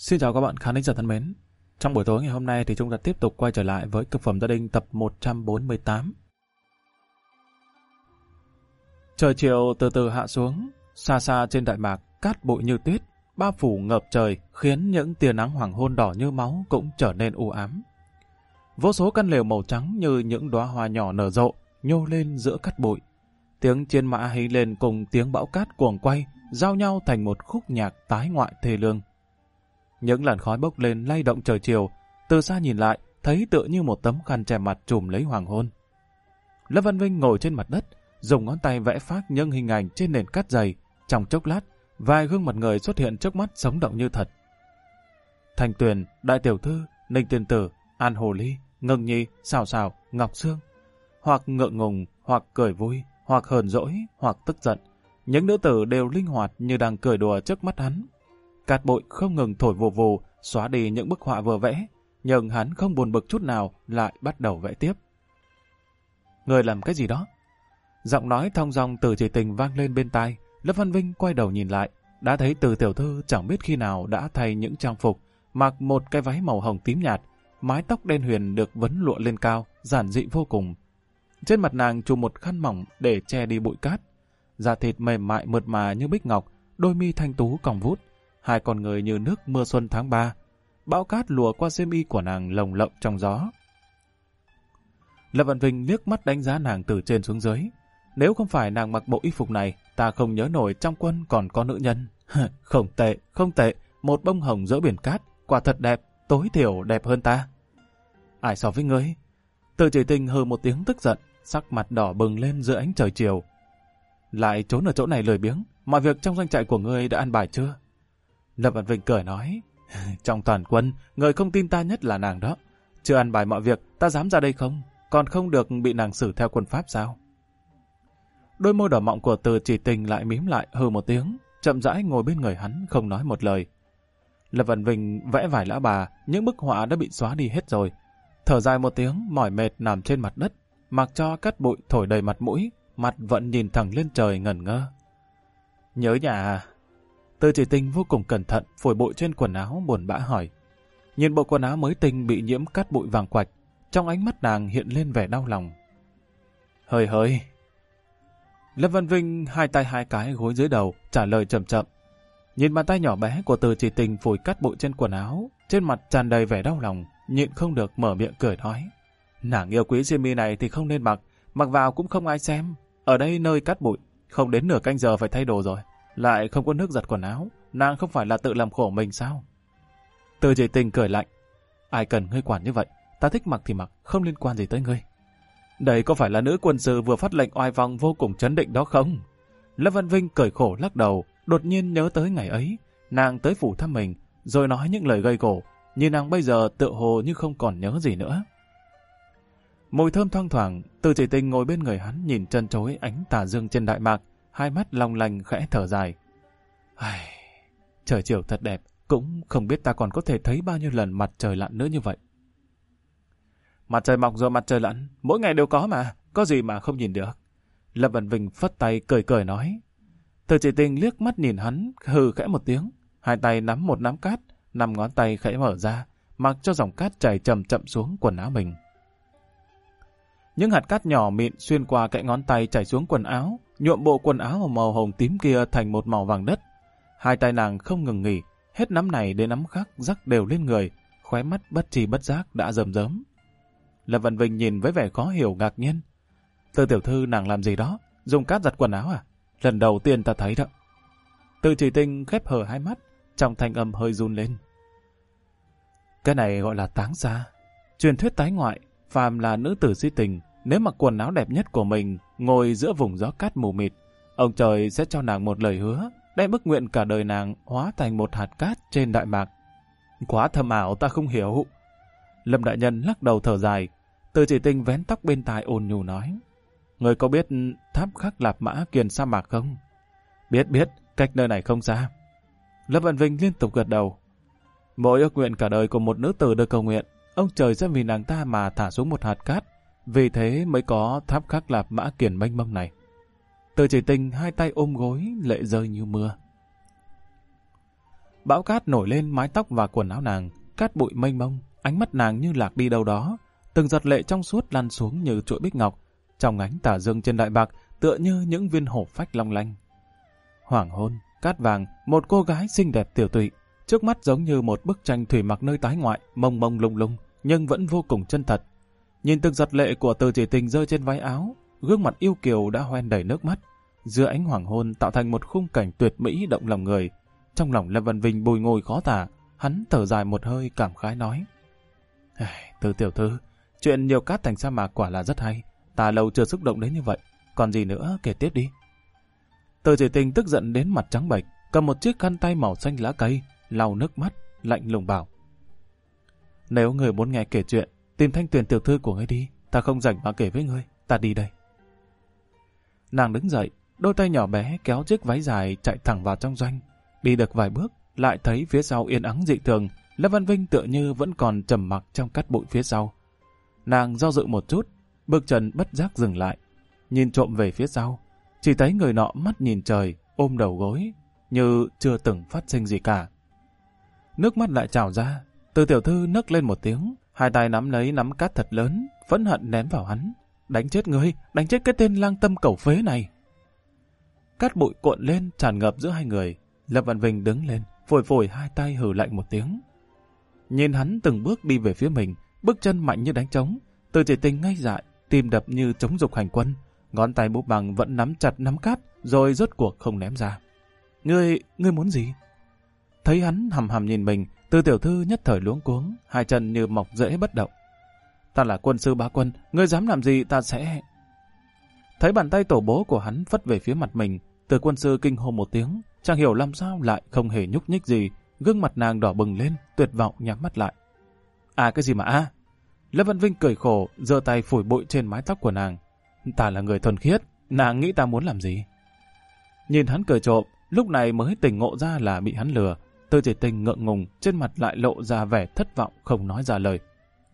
Xin chào các bạn khán thính giả thân mến. Trong buổi tối ngày hôm nay thì chúng ta tiếp tục quay trở lại với Cực phẩm gia đình tập 148. Trời chiều từ từ hạ xuống, xa xa trên đại mạc cát bụi như tuyết, bao phủ ngập trời khiến những tia nắng hoàng hôn đỏ như máu cũng trở nên u ám. Vô số căn lều màu trắng như những đóa hoa nhỏ nở rộ nhô lên giữa cát bụi. Tiếng chiến mã hí lên cùng tiếng bão cát cuồng quay giao nhau thành một khúc nhạc tái ngoại thê lương. Những làn khói bốc lên lay động trời chiều, từ xa nhìn lại, thấy tựa như một tấm khăn che mặt trùm lấy hoàng hôn. Lâm Văn Vinh ngồi trên mặt đất, dùng ngón tay vẽ phác những hình ảnh trên nền cát dày. Trong chốc lát, vài gương mặt người xuất hiện trước mắt sống động như thật. Thành Tuyền, Đại Tiểu Thư, Ninh Tiên Tử, An Hồ Ly, Ngân Nhi, Sào Sào, Ngọc Sương. Hoặc ngượng ngùng, hoặc cười vui, hoặc hờn dỗi, hoặc tức giận. Những nữ tử đều linh hoạt như đang cười đùa trước mắt hắn. Cát bụi không ngừng thổi vù vù, xóa đi những bức họa vừa vẽ, nhưng hắn không buồn bực chút nào, lại bắt đầu vẽ tiếp. Người làm cái gì đó? Giọng nói thong dong từ Chỉ Tình vang lên bên tai. Lâm Văn Vinh quay đầu nhìn lại, đã thấy Từ tiểu thư chẳng biết khi nào đã thay những trang phục, mặc một cái váy màu hồng tím nhạt, mái tóc đen huyền được vấn lụa lên cao, giản dị vô cùng. Trên mặt nàng trùm một khăn mỏng để che đi bụi cát, da thịt mềm mại mượt mà như bích ngọc, đôi mi thanh tú cong vút, hai con người như nước mưa xuân tháng 3. Bão cát lùa qua xiêm y của nàng lồng lộng trong gió. Lâm Văn Vinh liếc mắt đánh giá nàng từ trên xuống dưới. Nếu không phải nàng mặc bộ y phục này, ta không nhớ nổi trong quân còn có nữ nhân. Không tệ, không tệ, một bông hồng giữa biển cát, quả thật đẹp, tối thiểu đẹp hơn ta. Ai so với ngươi? Từ Chỉ Tình hừ một tiếng tức giận, sắc mặt đỏ bừng lên giữa ánh trời chiều. Lại trốn ở chỗ này lười biếng, mọi việc trong doanh trại của ngươi đã an bài chưa? Lâm Văn Vinh cười nói, trong toàn quân, người không tin ta nhất là nàng đó. Chưa an bài mọi việc, ta dám ra đây không? Còn không được bị nàng xử theo quân pháp sao? Đôi môi đỏ mọng của Từ Chỉ Tình lại mím lại hừ một tiếng, chậm rãi ngồi bên người hắn không nói một lời. Lâm Văn Vinh vẽ vài lão bà, những bức họa đã bị xóa đi hết rồi. Thở dài một tiếng, mỏi mệt nằm trên mặt đất, mặc cho cát bụi thổi đầy mặt mũi, mặt vẫn nhìn thẳng lên trời ngẩn ngơ. Nhớ nhà à? Từ Chỉ Tình vô cùng cẩn thận phủi bụi trên quần áo, buồn bã hỏi. Nhìn bộ quần áo mới tinh bị nhiễm cát bụi vàng quạch, trong ánh mắt nàng hiện lên vẻ đau lòng. Hơi hơi. Lâm Văn Vinh hai tay hai cái gối dưới đầu, trả lời chậm chậm. Nhìn bàn tay nhỏ bé của Từ Chỉ Tình phủi cát bụi trên quần áo, trên mặt tràn đầy vẻ đau lòng, nhịn không được mở miệng cười nói. Nàng yêu quý xiêm y này thì không nên mặc, mặc vào cũng không ai xem. Ở đây nơi cát bụi, không đến nửa canh giờ phải thay đồ rồi. Lại không có nước giặt quần áo, nàng không phải là tự làm khổ mình sao? Từ Chỉ Tình cười lạnh. Ai cần ngươi quản như vậy, ta thích mặc thì mặc, không liên quan gì tới ngươi. Đây có phải là nữ quân sư vừa phát lệnh oai phong vô cùng chấn định đó không? Lâm Văn Vinh cười khổ lắc đầu, đột nhiên nhớ tới ngày ấy, nàng tới phủ thăm mình, rồi nói những lời gây gổ, nhưng nàng bây giờ tựa hồ như không còn nhớ gì nữa. Mùi thơm thoang thoảng, Từ Chỉ Tình ngồi bên người hắn nhìn chân chối ánh tà dương trên đại mạc, hai mắt long lanh khẽ thở dài. Ai, trời chiều thật đẹp, cũng không biết ta còn có thể thấy bao nhiêu lần mặt trời lặn nữa như vậy. Mặt trời mọc rồi mặt trời lặn, mỗi ngày đều có mà, có gì mà không nhìn được. Lâm Văn Vinh phất tay cười cười nói. Từ Chỉ Tình liếc mắt nhìn hắn, hừ khẽ một tiếng, hai tay nắm một nắm cát, 5 ngón tay khẽ mở ra, mặc cho dòng cát chảy chậm chậm xuống quần áo mình. Những hạt cát nhỏ mịn xuyên qua cái ngón tay chảy xuống quần áo, nhuộm bộ quần áo màu hồng tím kia thành một màu vàng đất. Hai tay nàng không ngừng nghỉ, hết nắm này đến nắm khác rắc đều lên người, khóe mắt bất tri bất giác đã rơm rớm. Lâm Văn Vinh nhìn với vẻ khó hiểu ngạc nhiên. Từ tiểu thư nàng làm gì đó? Dùng cát giặt quần áo à? Lần đầu tiên ta thấy đó. Từ Chỉ Tình khép hờ hai mắt, trong thanh âm hơi run lên. Cái này gọi là táng xa. Truyền thuyết tái ngoại, phàm là nữ tử si tình, nếu mặc quần áo đẹp nhất của mình, ngồi giữa vùng gió cát mù mịt, ông trời sẽ cho nàng một lời hứa, đem ước nguyện cả đời nàng hóa thành một hạt cát trên đại mạc. Quá thâm ảo ta không hiểu. Lâm đại nhân lắc đầu thở dài. Từ Chỉ Tình vén tóc bên tai ôn nhu nói. Người có biết tháp khắc Lạp Mã Kiền sa mạc không? Biết, cách nơi này không xa. Lâm Văn Vinh liên tục gật đầu. Mỗi ước nguyện cả đời của một nữ tử được cầu nguyện, ông trời sẽ vì nàng ta mà thả xuống một hạt cát, vì thế mới có tháp khắc Lạp Mã Kiền mênh mông này. Từ Chỉ Tình hai tay ôm gối, lệ rơi như mưa. Bão cát nổi lên mái tóc và quần áo nàng, cát bụi mênh mông, ánh mắt nàng như lạc đi đâu đó, từng giọt lệ trong suốt lăn xuống như chuỗi bích ngọc, trong ánh tà dương trên đại bạc tựa như những viên hổ phách long lanh. Hoàng hôn, cát vàng, một cô gái xinh đẹp tiểu tụy, trước mắt giống như một bức tranh thủy mặc nơi tái ngoại, mông mông lung lung, nhưng vẫn vô cùng chân thật. Nhìn từng giọt lệ của Từ Chỉ Tình rơi trên váy áo, gương mặt yêu kiều đã hoen đầy nước mắt, giữa ánh hoàng hôn tạo thành một khung cảnh tuyệt mỹ động lòng người. Trong lòng Lâm Văn Vinh bùi ngùi khó tả, hắn thở dài một hơi cảm khái nói: Từ tiểu thư, chuyện nhiều cát thành sa mạc quả là rất hay, ta lâu chưa xúc động đến như vậy, còn gì nữa kể tiếp đi. Từ Chỉ Tình tức giận đến mặt trắng bệch, cầm một chiếc khăn tay màu xanh lá cây, lau nước mắt, lạnh lùng bảo: Nếu người muốn nghe kể chuyện, tìm Thanh Tuyền tiểu thư của ngươi đi, ta không rảnh mà kể với ngươi, ta đi đây. Nàng đứng dậy, đôi tay nhỏ bé kéo chiếc váy dài chạy thẳng vào trong doanh. Đi được vài bước, lại thấy phía sau yên ắng dị thường, Lâm Văn Vinh tựa như vẫn còn trầm mặc trong cát bụi phía sau. Nàng do dự một chút, bước chân bất giác dừng lại, nhìn trộm về phía sau, chỉ thấy người nọ mắt nhìn trời, ôm đầu gối, như chưa từng phát sinh gì cả. Nước mắt lại trào ra, Từ tiểu thư nấc lên một tiếng, hai tay nắm lấy nắm cát thật lớn, phẫn hận ném vào hắn: Đánh chết ngươi, đánh chết cái tên lang tâm cẩu phế này. Cát bụi cuộn lên tràn ngập giữa hai người. Lâm Văn Vinh đứng lên, phổi phổi hai tay hừ lạnh một tiếng. Nhìn hắn từng bước đi về phía mình, bước chân mạnh như đánh trống, Từ Chỉ Tình ngây dại, tim đập như trống dục hành quân, ngón tay búp bằng vẫn nắm chặt nắm cát, rồi rốt cuộc không ném ra. Ngươi muốn gì? Thấy hắn hầm hầm nhìn mình, Từ tiểu thư nhất thời luống cuống, hai chân như mọc rễ bất động. Ta là quân sư bá quân, ngươi dám làm gì ta sẽ... Thấy bàn tay tổ bố của hắn phất về phía mặt mình, Từ quân sư kinh hô một tiếng, chẳng hiểu làm sao lại không hề nhúc nhích gì, gương mặt nàng đỏ bừng lên, tuyệt vọng nhắm mắt lại. Cái gì mà Lâm Văn Vinh cười khổ, giơ tay phủi bụi trên mái tóc của nàng. Ta là người thuần khiết, nàng nghĩ ta muốn làm gì? Nhìn hắn cười trộm, lúc này mới tỉnh ngộ ra là bị hắn lừa. Từ Chỉ Tình ngượng ngùng, trên mặt lại lộ ra vẻ thất vọng không nói ra lời.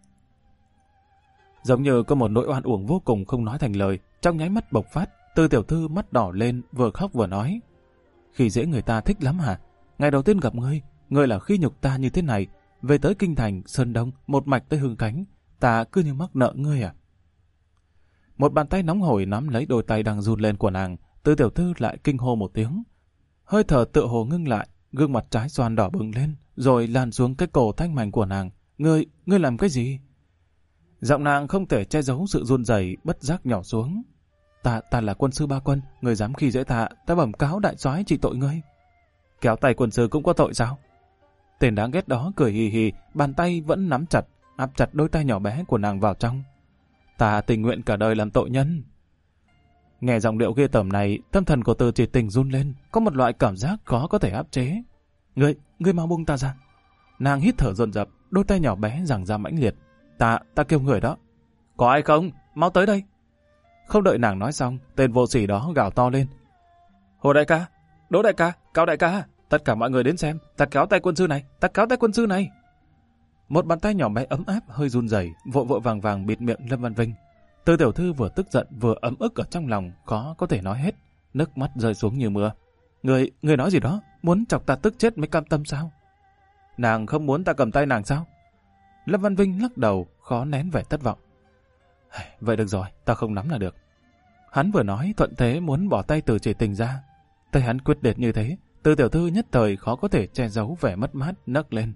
Giống như có một nỗi oan uổng vô cùng không nói thành lời, trong nháy mắt bộc phát, Từ tiểu thư mắt đỏ lên, vừa khóc vừa nói: Khi dễ người ta thích lắm hả? Ngày đầu tiên gặp ngươi, ngươi là khi nhục ta như thế này, về tới Kinh Thành, Sơn Đông, một mạch tới Hương Cánh, ta cứ như mắc nợ ngươi à? Một bàn tay nóng hổi nắm lấy đôi tay đang run lên của nàng, Từ tiểu thư lại kinh hô một tiếng. Hơi thở tựa hồ ngưng lại, gương mặt trái xoan đỏ bừng lên, rồi lan xuống cái cổ thanh mảnh của nàng. Ngươi làm cái gì? Giọng nàng không thể che giấu sự run rẩy, bất giác nhỏ xuống. Ta là quân sư bá quân, ngươi dám khi dễ ta bẩm cáo đại soái trị tội ngươi. Kéo tay quân sư cũng có tội sao? Tên đáng ghét đó cười hì hì, bàn tay vẫn nắm chặt, áp chặt đôi tay nhỏ bé của nàng vào trong. Ta tình nguyện cả đời làm tội nhân. Nghe giọng điệu ghê tởm này, tâm thần của Từ Chỉ Tình run lên, có một loại cảm giác khó có thể áp chế. Ngươi mau buông ta ra. Nàng hít thở dồn dập, đôi tay nhỏ bé giằng ra mãnh liệt. Ta kêu người đó. Có ai không? Mau tới đây. Không đợi nàng nói xong, tên vô sỉ đó gào to lên. Hồ đại ca, Đỗ đại ca, Cao đại ca, tất cả mọi người đến xem, ta kéo tay quân sư này. Một bàn tay nhỏ bé ấm áp hơi run rẩy, vội vội vàng vàng bịt miệng Lâm Văn Vinh. Từ tiểu thư vừa tức giận vừa ấm ức ở trong lòng, khó có thể nói hết, nước mắt rơi xuống như mưa. Người nói gì đó, muốn chọc ta tức chết mới cam tâm sao? Nàng không muốn ta cầm tay nàng sao? Lâm Văn Vinh lắc đầu, khó nén vẻ thất vọng. Vậy được rồi, ta không nắm là được. Hắn vừa nói thuận thế muốn bỏ tay Từ Chỉ Tình ra. Tay hắn quyết liệt như thế, Từ tiểu thư nhất thời khó có thể che giấu vẻ mất mát, nấc lên.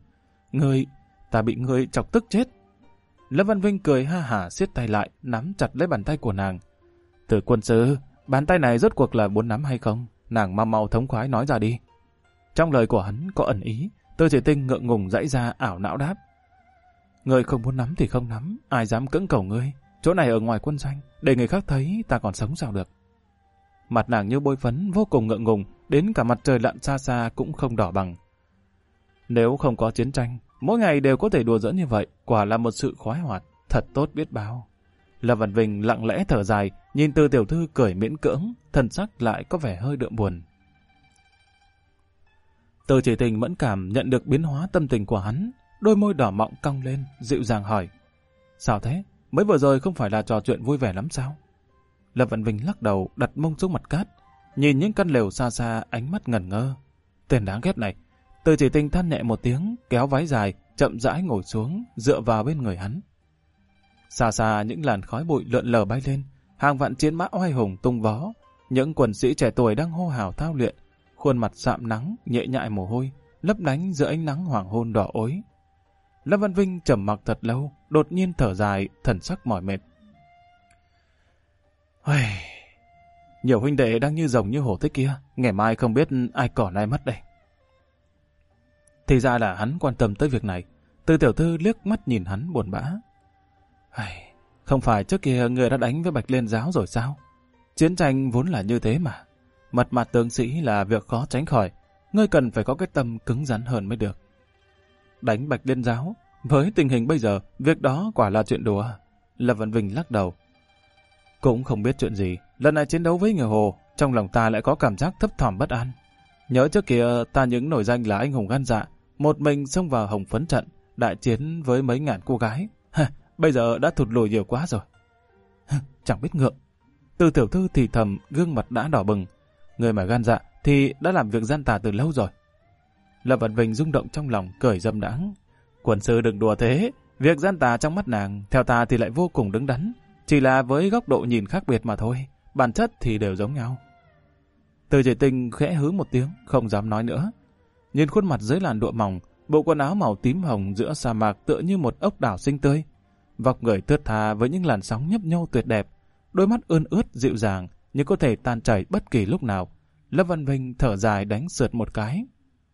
Ta bị ngươi chọc tức chết. Lâm Văn Vinh cười ha hả siết tay lại, nắm chặt lấy bàn tay của nàng. Từ quân sư, bàn tay này rốt cuộc là muốn nắm hay không? Nàng mau thống khoái nói ra đi. Trong lời của hắn có ẩn ý, Từ Chỉ Tình ngượng ngùng giãy ra ảo não đáp. Ngươi không muốn nắm thì không nắm, ai dám cưỡng cầu ngươi. Chỗ này ở ngoài quân doanh, để người khác thấy ta còn sống sao được. Mặt nàng như bôi phấn, vô cùng ngượng ngùng, đến cả mặt trời lặn xa xa cũng không đỏ bằng. Nếu không có chiến tranh, mỗi ngày đều có thể đùa giỡn như vậy, quả là một sự khoái hoạt, thật tốt biết bao. Lâm Văn Vinh lặng lẽ thở dài, nhìn Từ tiểu thư cười miễn cưỡng, thần sắc lại có vẻ hơi đượm buồn. Từ Chỉ Tình mẫn cảm nhận được biến hóa tâm tình của hắn, đôi môi đỏ mọng cong lên, dịu dàng hỏi. Sao thế? Mới vừa rồi không phải là trò chuyện vui vẻ lắm sao? Lâm Văn Vinh lắc đầu, đặt mông xuống mặt cát, nhìn những căn lều xa xa, ánh mắt ngẩn ngơ. Tên đáng ghét này, Từ Chỉ Tinh than nhẹ một tiếng, kéo váy dài, chậm rãi ngồi xuống, dựa vào bên người hắn. Xa xa những làn khói bụi lượn lờ bay lên, hàng vạn chiến mã oai hùng tung vó, những quần sĩ trẻ tuổi đang hô hào thao luyện, khuôn mặt sạm nắng, nhễ nhại mồ hôi, lấp lánh giữa ánh nắng hoàng hôn đỏ ối. Lâm Văn Vinh trầm mặc thật lâu, đột nhiên thở dài, thần sắc mỏi mệt. Nhiều huynh đệ đang như rồng như hổ thế kia, ngày mai không biết ai còn ai mất đây. Thì ra là hắn quan tâm tới việc này. Từ Tiểu Thư liếc mắt nhìn hắn buồn bã. Không phải trước kia người đã đánh với Bạch Liên Giáo rồi sao? Chiến tranh vốn là như thế mà. Mật mặt tướng sĩ là việc khó tránh khỏi. Ngươi cần phải có cái tâm cứng rắn hơn mới được. Đánh Bạch Liên Giáo, với tình hình bây giờ, việc đó quả là chuyện đùa. Lâm Văn Vinh lắc đầu. Cũng không biết chuyện gì, lần này chiến đấu với người Hồ, trong lòng ta lại có cảm giác thấp thỏm bất an. Nhớ trước kia ta những nổi danh là anh hùng gan dạ, một mình xông vào Hồng Phấn trận, đại chiến với mấy ngàn cô gái. Bây giờ đã thụt lùi nhiều quá rồi. Chẳng biết ngượng. Từ Tiểu Thư thì thầm, gương mặt đã đỏ bừng. Người mà gan dạ thì đã làm việc gian tà từ lâu rồi. Lâm Văn Vinh rung động trong lòng, cười dâm đãng. Quần sư đừng đùa thế, việc gian tà trong mắt nàng, theo ta thì lại vô cùng đứng đắn. Chỉ là với góc độ nhìn khác biệt mà thôi, bản chất thì đều giống nhau. Từ Chỉ Tinh khẽ hứ một tiếng, không dám nói nữa. Nhìn khuôn mặt dưới làn lụa mỏng, bộ quần áo màu tím hồng giữa sa mạc tựa như một ốc đảo xinh tươi. Vóc người thướt tha với những làn sóng nhấp nhô tuyệt đẹp, đôi mắt ươn ướt dịu dàng như có thể tan chảy bất kỳ lúc nào. Lâm Văn Vinh thở dài đánh sượt một cái.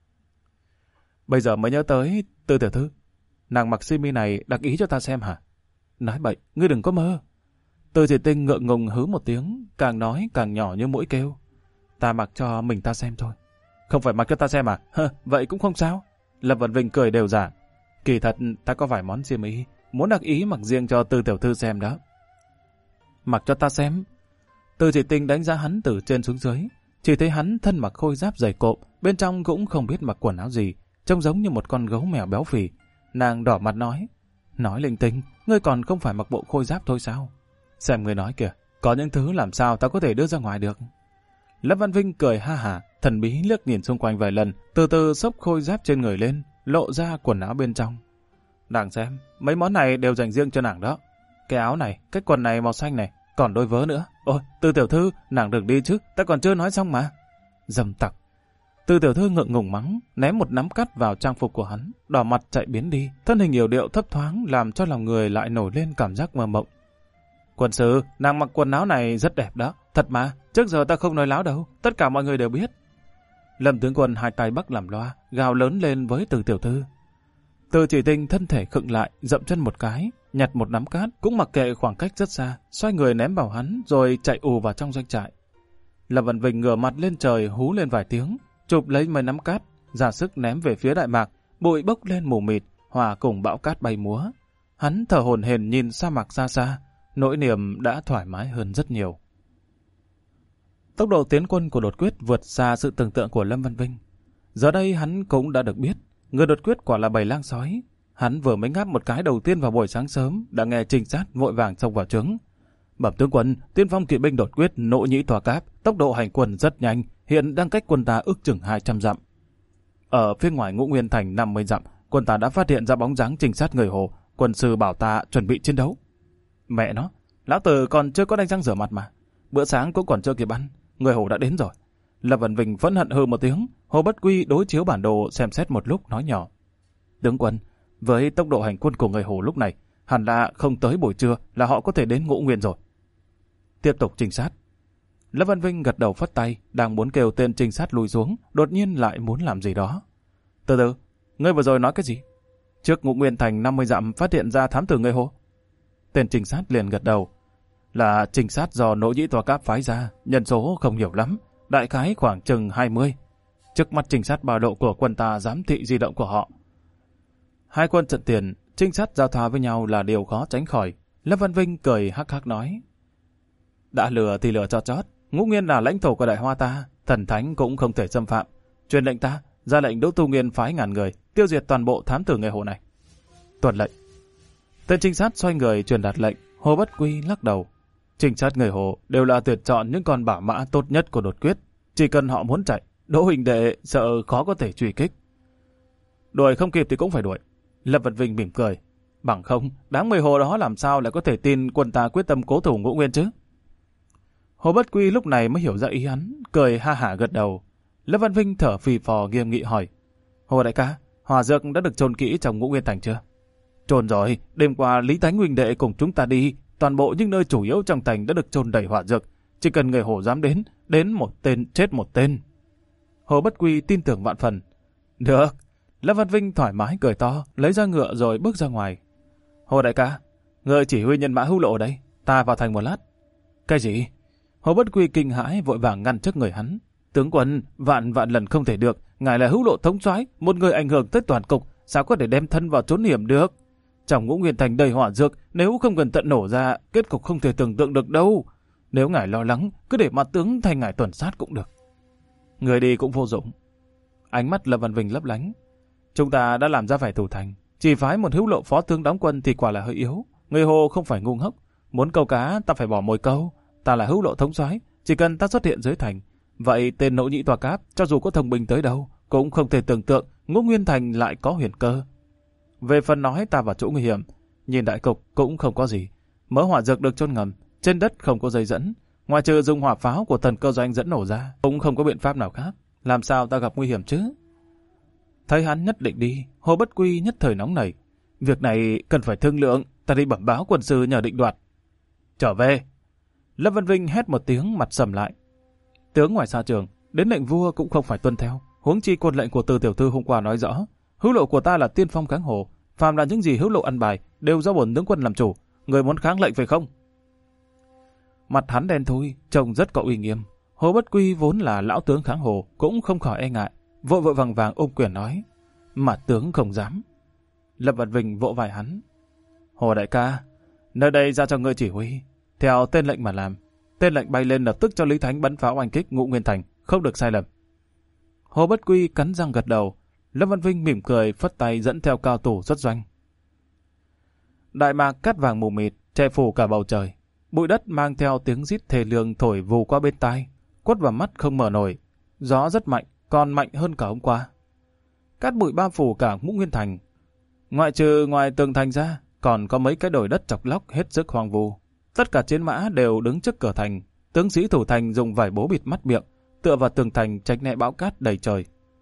Bây giờ mới nhớ tới, Từ Tiểu Thư, nàng mặc simi này đặc ý cho ta xem hả? Nói bậy, ngươi đừng có mơ. Từ Chỉ Tinh ngượng ngùng hứ một tiếng, càng nói càng nhỏ như mũi kêu. Ta mặc cho mình ta xem thôi. Không phải mặc cho ta xem à? Vậy cũng không sao. Lâm Văn Vinh cười đều giả. Kỳ thật ta có vài món xiêm y, muốn đặc ý mặc riêng cho Từ Tiểu Thư xem đó. Mặc cho ta xem. Từ Chỉ Tinh đánh giá hắn từ trên xuống dưới. Chỉ thấy hắn thân mặc khôi giáp dày cộm, bên trong cũng không biết mặc quần áo gì, trông giống như một con gấu mèo béo phì. Nàng đỏ mặt nói. Nói linh tinh, ngươi còn không phải mặc bộ khôi giáp thôi sao? Xem người nói kìa, có những thứ làm sao ta có thể đưa ra ngoài được. Lâm Văn Vinh cười ha hả, thần bí liếc nhìn xung quanh vài lần, từ từ xốc khôi giáp trên người lên, lộ ra quần áo bên trong. Nàng xem, mấy món này đều dành riêng cho nàng đó. Cái áo này, cái quần này màu xanh này, còn đôi vớ nữa. Ôi, Từ Tiểu Thư, nàng đừng đi chứ, ta còn chưa nói xong mà. Dâm tặc. Từ Tiểu Thư ngượng ngùng mắng, ném một nắm cát vào trang phục của hắn, đỏ mặt chạy biến đi, thân hình yểu điệu thấp thoáng làm cho lòng người lại nổi lên cảm giác mơ mộng. Quân sư, nàng mặc quần áo này rất đẹp đó, thật mà, trước giờ ta không nói láo đâu, tất cả mọi người đều biết. Lâm tướng quân hai tay bắc làm loa, gào lớn lên với Từ Tiểu Thư. Từ Chỉ Tinh thân thể khựng lại, dậm chân một cái, nhặt một nắm cát, cũng mặc kệ khoảng cách rất xa, xoay người ném vào hắn, rồi chạy ù vào trong doanh trại. Lâm Văn Vinh ngửa mặt lên trời hú lên vài tiếng, chụp lấy mấy nắm cát, ra sức ném về phía Đại Mạc, bụi bốc lên mù mịt, hòa cùng bão cát bay múa. Hắn thở hổn hển nhìn sa mạc xa xa, nỗi niềm đã thoải mái hơn rất nhiều. Tốc độ tiến quân của Đột Quyết vượt xa sự tưởng tượng của Lâm Văn Vinh. Giờ đây hắn cũng đã được biết, người Đột Quyết quả là bầy lang sói. Hắn vừa mới ngáp một cái đầu tiên vào buổi sáng sớm, đã nghe trinh sát vội vàng xông vào trướng. Bẩm tướng quân, tiên phong kỵ binh Đột Quyết nỗ nhĩ tòa cáp, tốc độ hành quân rất nhanh, hiện đang cách quân ta ước chừng 200 dặm. Ở phía ngoài Ngũ Nguyên thành 50 dặm, quân ta đã phát hiện ra bóng dáng trinh sát người Hồ, quân sư bảo ta chuẩn bị chiến đấu. Mẹ nó, lão tử còn chưa có đánh răng rửa mặt mà. Bữa sáng cũng còn chưa kịp ăn, người Hồ đã đến rồi. Lâm Văn Vinh phẫn hận hừ một tiếng, Hồ Bất Quy đối chiếu bản đồ xem xét một lúc nói nhỏ. Tướng quân, với tốc độ hành quân của người Hồ lúc này, hẳn là không tới buổi trưa là họ có thể đến Ngũ Nguyên rồi. Tiếp tục trinh sát. Lâm Văn Vinh gật đầu phất tay, đang muốn kêu tên trinh sát lùi xuống, đột nhiên lại muốn làm gì đó. Từ từ, ngươi vừa rồi nói cái gì? Trước Ngũ Nguyên thành 50 dặm phát hiện ra thám tử người Hồ. Tên trinh sát liền gật đầu. Là trinh sát do Nỗ Nhĩ Tòa Cáp phái ra, nhân số không nhiều lắm, đại khái khoảng chừng 20. Trước mắt trinh sát bà độ của quân ta giám thị di động của họ. Hai quân trận tiền, trinh sát giao thoa với nhau là điều khó tránh khỏi. Lâm Văn Vinh cười hắc hắc nói. Đã lừa thì lừa cho chót, Ngũ Nguyên là lãnh thổ của Đại Hoa ta, thần thánh cũng không thể xâm phạm. Truyền lệnh ta, ra lệnh Đỗ Tu Nguyên phái 1000 người, tiêu diệt toàn bộ thám tử người Hồ này. Tuân lệnh. Tên trinh sát xoay người truyền đạt lệnh, Hồ Bất Quy lắc đầu. Trinh sát người Hồ đều là tuyển chọn những con bảo mã tốt nhất của Đột Quyết. Chỉ cần họ muốn chạy, Đỗ huynh đệ sợ khó có thể truy kích. Đuổi không kịp thì cũng phải đuổi. Lâm Văn Vinh mỉm cười. Bằng không, đám người Hồ đó làm sao lại có thể tin quân ta quyết tâm cố thủ Ngũ Nguyên chứ? Hồ Bất Quy lúc này mới hiểu ra ý hắn, cười ha hả gật đầu. Lâm Văn Vinh thở phì phò nghiêm nghị hỏi. Hồ đại ca, hỏa dược đã được chôn kỹ trong Ngũ Nguyên Thành chưa? Chôn rồi, đêm qua Lý Thánh huynh đệ cùng chúng ta đi, toàn bộ những nơi chủ yếu trong thành đã được chôn đầy hỏa dược. Chỉ cần người Hồ dám đến một tên chết một tên. Hồ Bất Quy tin tưởng vạn phần. Được. Lâm Văn Vinh thoải mái cười to, lấy ra ngựa rồi bước ra ngoài. Hồ đại ca, người chỉ huy nhân mã hữu lộ đấy, ta vào thành một lát. Cái gì? Hồ Bất Quy kinh hãi vội vàng ngăn trước người hắn. Tướng quân, vạn lần không thể được, ngài là hữu lộ thống soái, một người ảnh hưởng tới toàn cục, sao có thể đem thân vào trốn hiểm được? Trong Ngũ Nguyên Thành đầy hỏa dược, nếu không cần tận nổ ra, kết cục không thể tưởng tượng được đâu. Nếu ngài lo lắng, cứ để mặt tướng thay ngài tuần sát cũng được. Người đi cũng vô dụng. Ánh mắt Lâm Văn Vinh lấp lánh. Chúng ta đã làm ra vẻ thủ thành, chỉ phái một hữu lộ phó tướng đóng quân thì quả là hơi yếu. Người Hồ không phải ngu ngốc, muốn câu cá ta phải bỏ mồi câu. Ta là hữu lộ thống soái, chỉ cần ta xuất hiện dưới thành, vậy tên Nỗ Nhĩ Tòa Cáp cho dù có thông binh tới đâu cũng không thể tưởng tượng Ngũ Nguyên Thành lại có huyền cơ. Về phần nói ta vào chỗ nguy hiểm, nhìn đại cục cũng không có gì. Mớ hỏa dược được chôn ngầm, trên đất không có dây dẫn, ngoài trừ dùng hỏa pháo của Thần Cơ Doanh dẫn nổ ra, cũng không có biện pháp nào khác. Làm sao ta gặp nguy hiểm chứ? Thấy hắn nhất định đi, Hồ Bất Quy nhất thời nóng nảy. Việc này cần phải thương lượng, ta đi bẩm báo quân sư nhờ định đoạt. Trở về. Lâm Văn Vinh hét một tiếng, mặt sầm lại. Tướng ngoài xa trường, đến lệnh vua cũng không phải tuân theo. Huống chi quân lệnh của Từ tiểu thư hôm qua nói rõ, hữu lộ của ta là tiên phong kháng hồ, phàm là những gì hữu lộ ăn bài đều do bổn tướng quân làm chủ. Người muốn kháng lệnh phải không? Mặt hắn đen thui, trông rất có uy nghiêm. Hồ Bất Quy vốn là lão tướng kháng hồ, cũng không khỏi e ngại, vội vàng vàng ôm quyền nói: Mà tướng không dám. Lâm Văn Vinh vỗ vai hắn: Hồ đại ca, nơi đây ra cho ngươi chỉ huy, theo tên lệnh mà làm. Tên lệnh bay lên lập tức cho Lý Thánh bắn pháo oanh kích Ngũ Nguyên Thành, không được sai lầm. Hồ Bất Quy cắn răng gật đầu. Lâm Văn Vinh mỉm cười phất tay dẫn theo cao thủ xuất doanh. Đại mạc cát vàng mù mịt che phủ cả bầu trời, bụi đất mang theo tiếng rít thê lương thổi vù qua bên tai, quất vào mắt không mở nổi. Gió rất mạnh, còn mạnh hơn cả hôm qua. Cát bụi bao phủ cả Ngũ Nguyên Thành, ngoại trừ ngoài tường thành ra, còn có mấy cái đồi đất chọc lóc hết sức hoang vu. Tất cả chiến mã đều đứng trước cửa thành, tướng sĩ thủ thành dùng vải bố bịt mắt miệng, tựa vào tường thành tránh né bão cát đầy trời.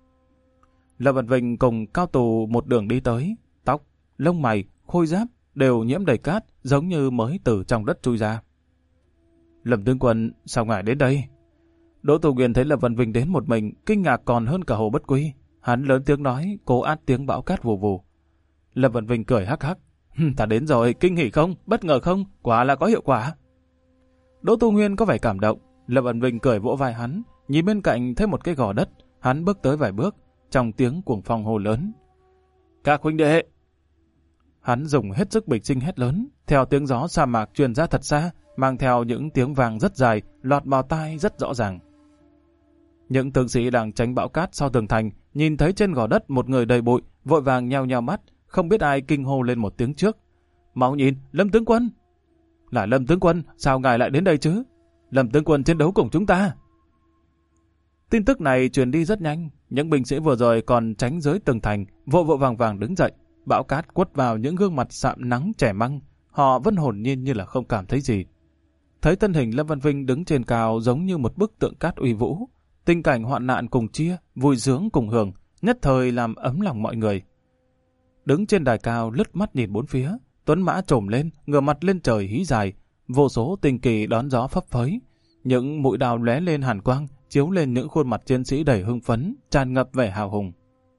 Lâm Văn Vinh cùng cao tù một đường đi tới, tóc, lông mày, khôi giáp đều nhiễm đầy cát, giống như mới từ trong đất chui ra. Lâm tướng quân, sao ngài đến đây? Đỗ Tù Nguyên thấy Lâm Văn Vinh đến một mình, kinh ngạc còn hơn cả Hồ Bất Quy. Hắn lớn tiếng nói, cố át tiếng bão cát vù vù. Lâm Văn Vinh cười hắc hắc. Ta đến rồi, kinh hỉ không? Bất ngờ không? Quả là có hiệu quả. Đỗ Tu Nguyên có vẻ cảm động. Lâm Văn Vinh cười vỗ vai hắn, nhìn bên cạnh thấy một cái gò đất. Hắn bước tới vài bước, trong tiếng cuồng phong hô lớn: Các huynh đệ! Hắn dùng hết sức bình sinh hét lớn, theo tiếng gió sa mạc truyền ra thật xa, mang theo những tiếng vàng rất dài, lọt vào tai rất rõ ràng. Những tướng sĩ đang tránh bão cát sau tường thành, nhìn thấy trên gò đất một người đầy bụi, vội vàng nheo nheo mắt, không biết ai kinh hô lên một tiếng trước: Mau nhìn, Lâm tướng quân! Là Lâm tướng quân, sao ngài lại đến đây chứ? Lâm tướng quân chiến đấu cùng chúng ta. Tin tức này truyền đi rất nhanh, những binh sĩ vừa rồi còn tránh dưới tường thành, vội vàng vàng đứng dậy. Bão cát quất vào những gương mặt sạm nắng trẻ măng, họ vẫn hồn nhiên như là không cảm thấy gì. Thấy thân hình Lâm Văn Vinh đứng trên cao giống như một bức tượng cát uy vũ, tình cảnh hoạn nạn cùng chia, vui sướng cùng hưởng, nhất thời làm ấm lòng mọi người. Đứng trên đài cao lướt mắt nhìn bốn phía, tuấn mã trồm lên, ngửa mặt lên trời hí dài, vô số tinh kỳ đón gió phấp phới, những mũi đao lóe lên hàn quang, chiếu lên những khuôn mặt chiến sĩ đầy hưng phấn, tràn ngập vẻ hào hùng.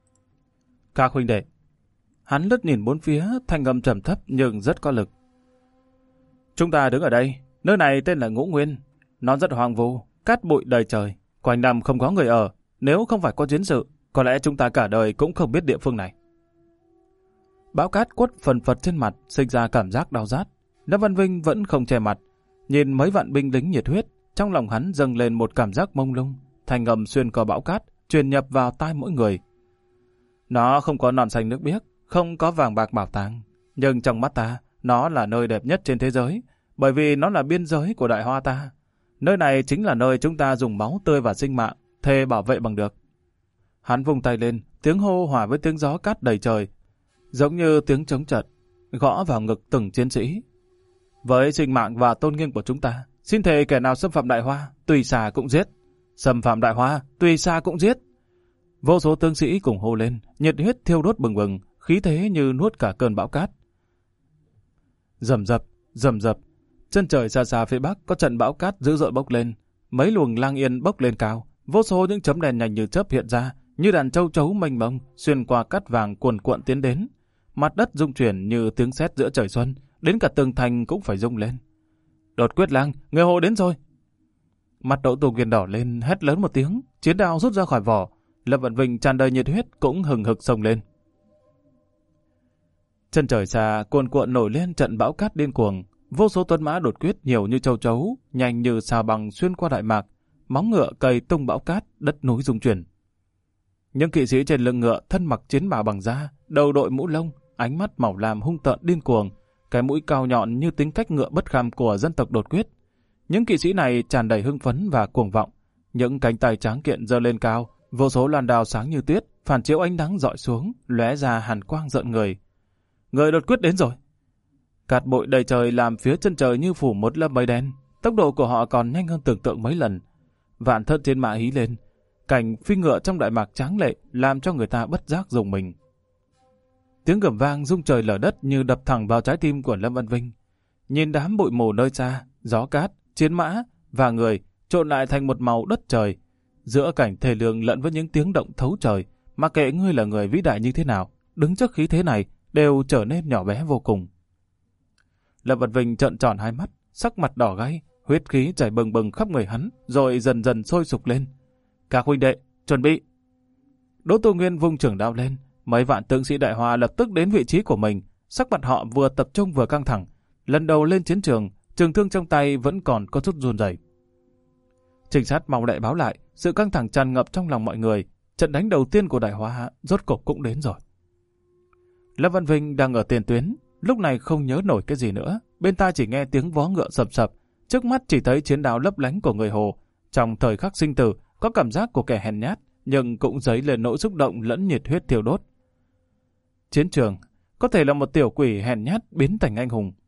Các huynh đệ! Hắn lướt nhìn bốn phía, thanh âm trầm thấp nhưng rất có lực. Chúng ta đứng ở đây, nơi này tên là Ngũ Nguyên, nó rất hoang vu, cát bụi đầy trời, quanh năm không có người ở. Nếu không phải có chiến sự, có lẽ chúng ta cả đời cũng không biết địa phương này. Bão cát quất phần phật trên mặt, sinh ra cảm giác đau rát. Lâm Văn Vinh vẫn không che mặt, nhìn mấy vạn binh lính nhiệt huyết, trong lòng hắn dâng lên một cảm giác mông lung, thanh âm xuyên qua bão cát, truyền nhập vào tai mỗi người. Nó không có non xanh nước biếc, không có vàng bạc bảo tàng, nhưng trong mắt ta, nó là nơi đẹp nhất trên thế giới, bởi vì nó là biên giới của Đại Hoa ta. Nơi này chính là nơi chúng ta dùng máu tươi và sinh mạng, thề bảo vệ bằng được. Hắn vung tay lên, tiếng hô hòa với tiếng gió cát đầy trời, giống như tiếng trống trận, gõ vào ngực từng chiến sĩ. Với sinh mạng và tôn nghiêm của chúng ta, xin thề kẻ nào xâm phạm Đại Hoa, tùy xà cũng giết. Xâm phạm Đại Hoa, tùy xà cũng giết. Vô số tướng sĩ cùng hô lên, nhiệt huyết thiêu đốt bừng bừng, khí thế như nuốt cả cơn bão cát. Rầm rập, chân trời xa xa phía bắc có trận bão cát dữ dội bốc lên, mấy luồng lang yên bốc lên cao, vô số những chấm đèn nhanh như chớp hiện ra, như đàn châu chấu mênh mông xuyên qua cát vàng cuồn cuộn tiến đến. Mặt đất rung chuyển như tiếng sét giữa trời xuân, đến cả tường thành cũng phải rung lên. Đột quyết lang, người Hồ đến rồi. Mặt Đỗ Tùng Kiên đỏ lên, hét lớn một tiếng, chiến đao rút ra khỏi vỏ. Lâm Vận Vinh tràn đầy nhiệt huyết cũng hừng hực xông lên. Chân trời xa cuồn cuộn nổi lên trận bão cát điên cuồng, vô số tuấn mã đột quyết nhiều như châu chấu, nhanh như xà bằng xuyên qua đại mạc, móng ngựa cày tung bão cát, đất núi rung chuyển. Những kỵ sĩ trên lưng ngựa thân mặc chiến bào bằng da, đầu đội mũ lông, ánh mắt màu lam hung tợn điên cuồng, cái mũi cao nhọn như tính cách ngựa bất kham của dân tộc đột quyết. Những kỵ sĩ này tràn đầy hưng phấn và cuồng vọng, những cánh tay tráng kiện giơ lên cao, vô số loan đao sáng như tuyết, phản chiếu ánh nắng rọi xuống, lóe ra hàn quang rợn người. Người đột quyết đến rồi. Cát bụi đầy trời làm phía chân trời như phủ một lớp mây đen, tốc độ của họ còn nhanh hơn tưởng tượng mấy lần. Vạn thất trên mã hí lên, cảnh phi ngựa trong đại mạc tráng lệ làm cho người ta bất giác rùng mình. Tiếng gầm vang rung trời lở đất như đập thẳng vào trái tim của Lâm Văn Vinh. Nhìn đám bụi mù nơi xa, gió cát, chiến mã và người trộn lại thành một màu đất trời. Giữa cảnh thề lương lẫn với những tiếng động thấu trời, mà kệ ngươi là người vĩ đại như thế nào, đứng trước khí thế này đều trở nên nhỏ bé vô cùng. Lâm Văn Vinh trợn tròn hai mắt, sắc mặt đỏ gay, huyết khí chảy bừng bừng khắp người hắn, rồi dần dần sôi sục lên. Các huynh đệ, chuẩn bị. Đỗ Tu Nguyên vung trường đao lên, mấy vạn tướng sĩ Đại Hoa lập tức đến vị trí của mình, sắc mặt họ vừa tập trung vừa căng thẳng. Lần đầu lên chiến trường, trường thương trong tay vẫn còn có chút run rẩy. Trinh sát mau lẹ báo lại, sự căng thẳng tràn ngập trong lòng mọi người. Trận đánh đầu tiên của Đại Hoa rốt cục cũng đến rồi. Lâm Văn Vinh đang ở tiền tuyến, lúc này không nhớ nổi cái gì nữa, bên tai chỉ nghe tiếng vó ngựa sập sập, trước mắt chỉ thấy chiến đao lấp lánh của người Hồ. Trong thời khắc sinh tử, có cảm giác của kẻ hèn nhát, nhưng cũng dấy lên nỗi xúc động lẫn nhiệt huyết thiêu đốt. Chiến trường có thể là một tiểu quỷ hèn nhát biến thành anh hùng.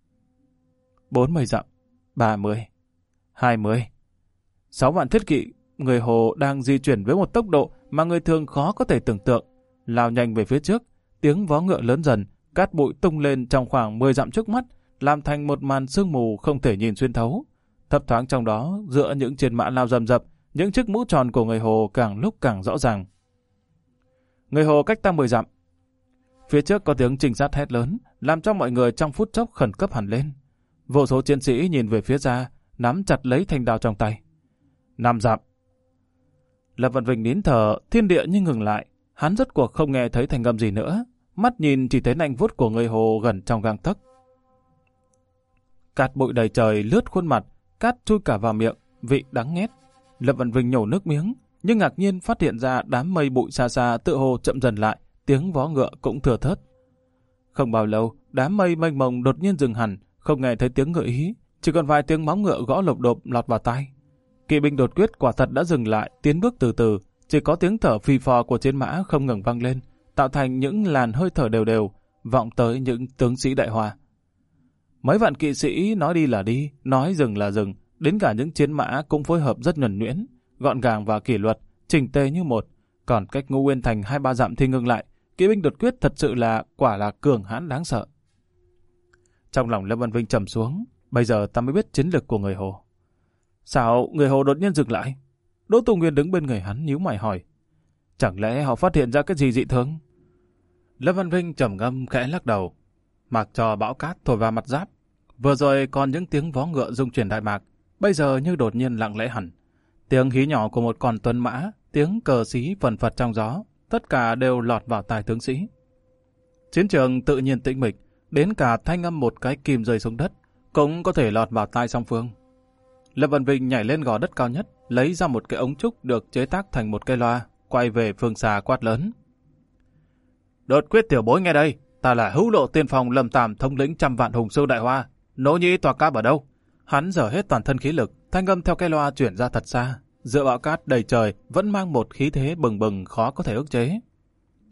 40 dặm, 30, 20, 6 vạn thiết kỵ, người Hồ đang di chuyển với một tốc độ mà người thường khó có thể tưởng tượng, lao nhanh về phía trước. Tiếng vó ngựa lớn dần, cát bụi tung lên trong khoảng 10 dặm trước mắt, làm thành một màn sương mù không thể nhìn xuyên thấu. Thấp thoáng trong đó, giữa những chiến mã lao rầm rập, những chiếc mũ tròn của người Hồ càng lúc càng rõ ràng. Người Hồ cách ta 10 dặm. Phía trước có tiếng trinh sát hét lớn, làm cho mọi người trong phút chốc khẩn cấp hẳn lên. Vô số chiến sĩ nhìn về phía ra, nắm chặt lấy thanh đao trong tay. 5 dặm. Lâm Văn Vinh nín thở, thiên địa như ngừng lại. Hắn rốt cuộc không nghe thấy thanh âm gì nữa, mắt nhìn chỉ thấy nanh vuốt của người Hồ gần trong gang tấc. Cát bụi đầy trời lướt khuôn mặt, cát chui cả vào miệng, vị đắng nghét. Lâm Văn Vinh nhổ nước miếng, nhưng ngạc nhiên phát hiện ra đám mây bụi xa xa tựa hồ chậm dần lại, tiếng vó ngựa cũng thưa thớt. Không bao lâu, đám mây mênh mông đột nhiên dừng hẳn, không nghe thấy tiếng ngựa hí, chỉ còn vài tiếng móng ngựa gõ lộp độp lọt vào tai. Kỵ binh đột quyết quả thật đã dừng lại, tiến bước từ từ, chỉ có tiếng thở phì phò của chiến mã không ngừng vang lên, tạo thành những làn hơi thở đều đều, vọng tới những tướng sĩ Đại Hoa. Mấy vạn kỵ sĩ nói đi là đi, nói dừng là dừng, đến cả những chiến mã cũng phối hợp rất nhuần nhuyễn, gọn gàng và kỷ luật, chỉnh tề như một. Còn cách Ngũ Uyên Thành 2-3 dặm thì ngừng lại, kỵ binh đột quyết thật sự là quả là cường hãn đáng sợ. Trong lòng Lâm Văn Vinh trầm xuống, bây giờ ta mới biết chiến lực của người Hồ. Sao người Hồ đột nhiên dừng lại? Đỗ Tu Nguyên đứng bên người hắn nhíu mày hỏi. Chẳng lẽ họ phát hiện ra cái gì dị thường? Lâm Văn Vinh trầm ngâm khẽ lắc đầu. Mặc cho bão cát thổi vào mặt giáp. Vừa rồi còn những tiếng vó ngựa rung chuyển đại mạc, bây giờ như đột nhiên lặng lẽ hẳn. Tiếng hí nhỏ của một con tuấn mã, tiếng cờ xí phần phật trong gió, tất cả đều lọt vào tai tướng sĩ. Chiến trường tự nhiên tĩnh mịch, đến cả thanh âm một cái kim rơi xuống đất cũng có thể lọt vào tai song phương. Lâm Văn Vinh nhảy lên gò đất cao nhất, lấy ra một cái ống trúc được chế tác thành một cây loa, quay về phương xa quát lớn. Đột quyết tiểu bối nghe đây, ta là Hữu Lộ Tiên Phong Lâm Tam thống lĩnh 100 vạn hùng sư Đại Hoa, Nỗ Nhĩ tòa cáp ở đâu? Hắn dở hết toàn thân khí lực, thanh âm theo cây loa chuyển ra thật xa, giữa bão cát đầy trời vẫn mang một khí thế bừng bừng khó có thể ức chế.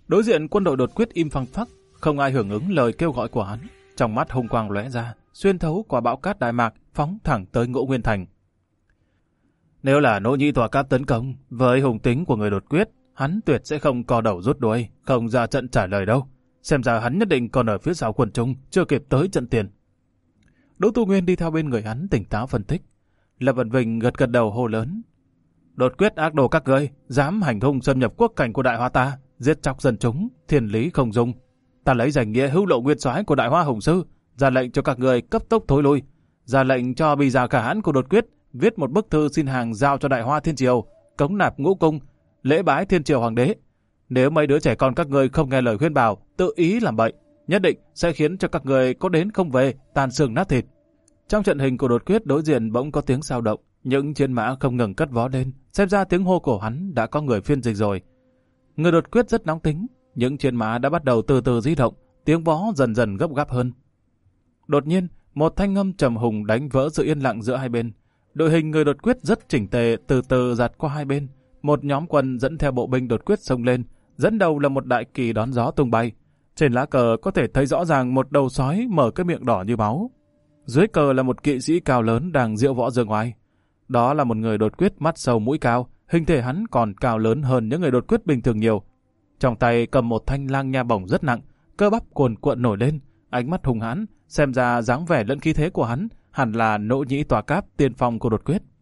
Đối diện quân đội đột quyết im phăng phắc, không ai hưởng ứng lời kêu gọi của hắn. Trong mắt hung quang lóe ra, xuyên thấu qua bão cát Đại Mạc, phóng thẳng tới Ngũ Nguyên Thành. Nếu là Nỗ Nhĩ Tòa Cáp tấn công, với hùng tính của người đột quyết, hắn tuyệt sẽ không co đầu rút đuôi, không ra trận trả lời đâu. Xem ra hắn nhất định còn ở phía sau quần chúng, chưa kịp tới trận tiền. Đỗ Tu Nguyên đi theo bên người hắn tỉnh táo phân tích. Lâm Vân Vinh gật gật đầu hô lớn. Đột quyết ác đồ các ngươi, dám hành hung xâm nhập quốc cảnh của Đại Hoa ta, giết chóc dân chúng, thiên lý không dung. Ta lấy danh nghĩa hữu lộ nguyên soái của Đại Hoa Hùng Sư, ra lệnh cho các người cấp tốc thối lui, ra lệnh cho bì già cả hãn của đột quyết viết một bức thư xin hàng giao cho Đại Hoa Thiên Triều, cống nạp ngũ cung, lễ bái Thiên Triều Hoàng đế. Nếu mấy đứa trẻ con các ngươi không nghe lời khuyên bảo, tự ý làm bậy, nhất định sẽ khiến cho các người có đến không về, tàn xương nát thịt. Trong trận hình của đột quyết đối diện bỗng có tiếng sao động, những chiến mã không ngừng cất vó lên, xem ra tiếng hô của hắn đã có người phiên dịch rồi. Người đột quyết rất nóng tính, những chiến mã đã bắt đầu từ từ di động, tiếng vó dần dần gấp gáp hơn. Đột nhiên, một thanh âm trầm hùng đánh vỡ sự yên lặng giữa hai bên. Đội hình người đột quyết rất chỉnh tề từ từ giạt qua hai bên. Một nhóm quân dẫn theo bộ binh đột quyết xông lên, dẫn đầu là một đại kỳ đón gió tung bay. Trên lá cờ có thể thấy rõ ràng một đầu sói mở cái miệng đỏ như máu. Dưới cờ là một kỵ sĩ cao lớn đang diễu võ giơ ngoài. Đó là một người đột quyết mắt sâu mũi cao, hình thể hắn còn cao lớn hơn những người đột quyết bình thường nhiều. Trong tay cầm một thanh lang nha bổng rất nặng, cơ bắp cuồn cuộn nổi lên, ánh mắt hung hãn, xem ra dáng vẻ lẫn khí thế của hắn hẳn là Nỗ Nhĩ Tòa Cáp tiên phong của đột quyết.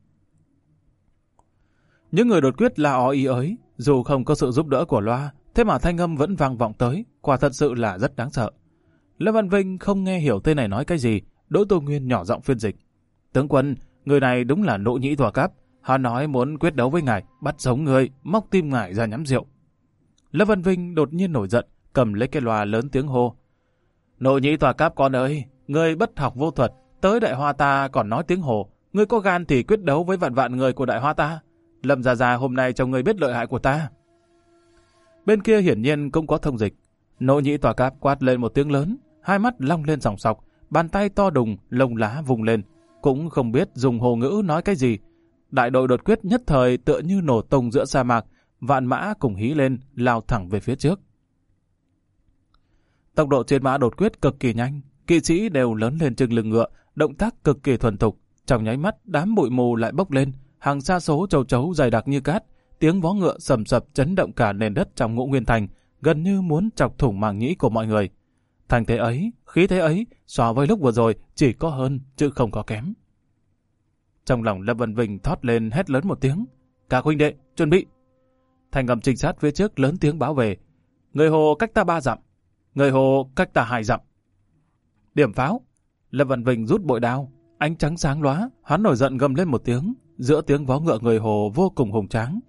Những người đột quyết la ó ý ới, dù không có sự giúp đỡ của loa, thế mà thanh âm vẫn vang vọng tới, quả thật sự là rất đáng sợ. Lâm Văn Vinh không nghe hiểu tên này nói cái gì, Đỗ Tu Nguyên nhỏ giọng phiên dịch. Tướng quân, người này đúng là Nỗ Nhĩ Tòa Cáp, hắn nói muốn quyết đấu với ngài, bắt sống người, móc tim ngài ra nhắm rượu. Lâm Văn Vinh đột nhiên nổi giận, cầm lấy cái loa lớn tiếng hô. Nỗ Nhĩ Tòa Cáp con ơi, ngươi bất học vô thuật, tới Đại Hoa ta còn nói tiếng Hồ, ngươi có gan thì quyết đấu với vạn vạn người của Đại Hoa ta. Lâm Gia Gia hôm nay cho ngươi biết lợi hại của ta. Bên kia hiển nhiên cũng có thông dịch. Nỗ Nhĩ Tòa Cáp quát lên một tiếng lớn, hai mắt long lên sòng sọc, bàn tay to đùng, lông lá vùng lên, cũng không biết dùng hồ ngữ nói cái gì. Đại đội đột quyết nhất thời tựa như nổ tung giữa sa mạc, vạn mã cùng hí lên, lao thẳng về phía trước. Tốc độ trên mã đột quyết cực kỳ nhanh, kỵ sĩ đều lớn lên chừng lưng ngựa, động tác cực kỳ thuần thục. Trong nháy mắt đám bụi mù lại bốc lên, hàng sa số châu chấu dày đặc như cát, tiếng vó ngựa sầm sập chấn động cả nền đất trong Ngũ Nguyên Thành, gần như muốn chọc thủng màng nhĩ của mọi người. Thành thế ấy, khí thế ấy, so với lúc vừa rồi chỉ có hơn chứ không có kém. Trong lòng Lâm Văn Vinh thót lên hét lớn một tiếng, các huynh đệ chuẩn bị. Thành âm trinh sát phía trước lớn tiếng báo về, người Hồ cách ta 3 dặm, người Hồ cách ta 2 dặm. Điểm pháo. Lâm Văn Vinh rút bội đao, ánh trắng sáng lóa, hắn nổi giận gầm lên một tiếng, giữa tiếng vó ngựa người Hồ vô cùng hùng tráng.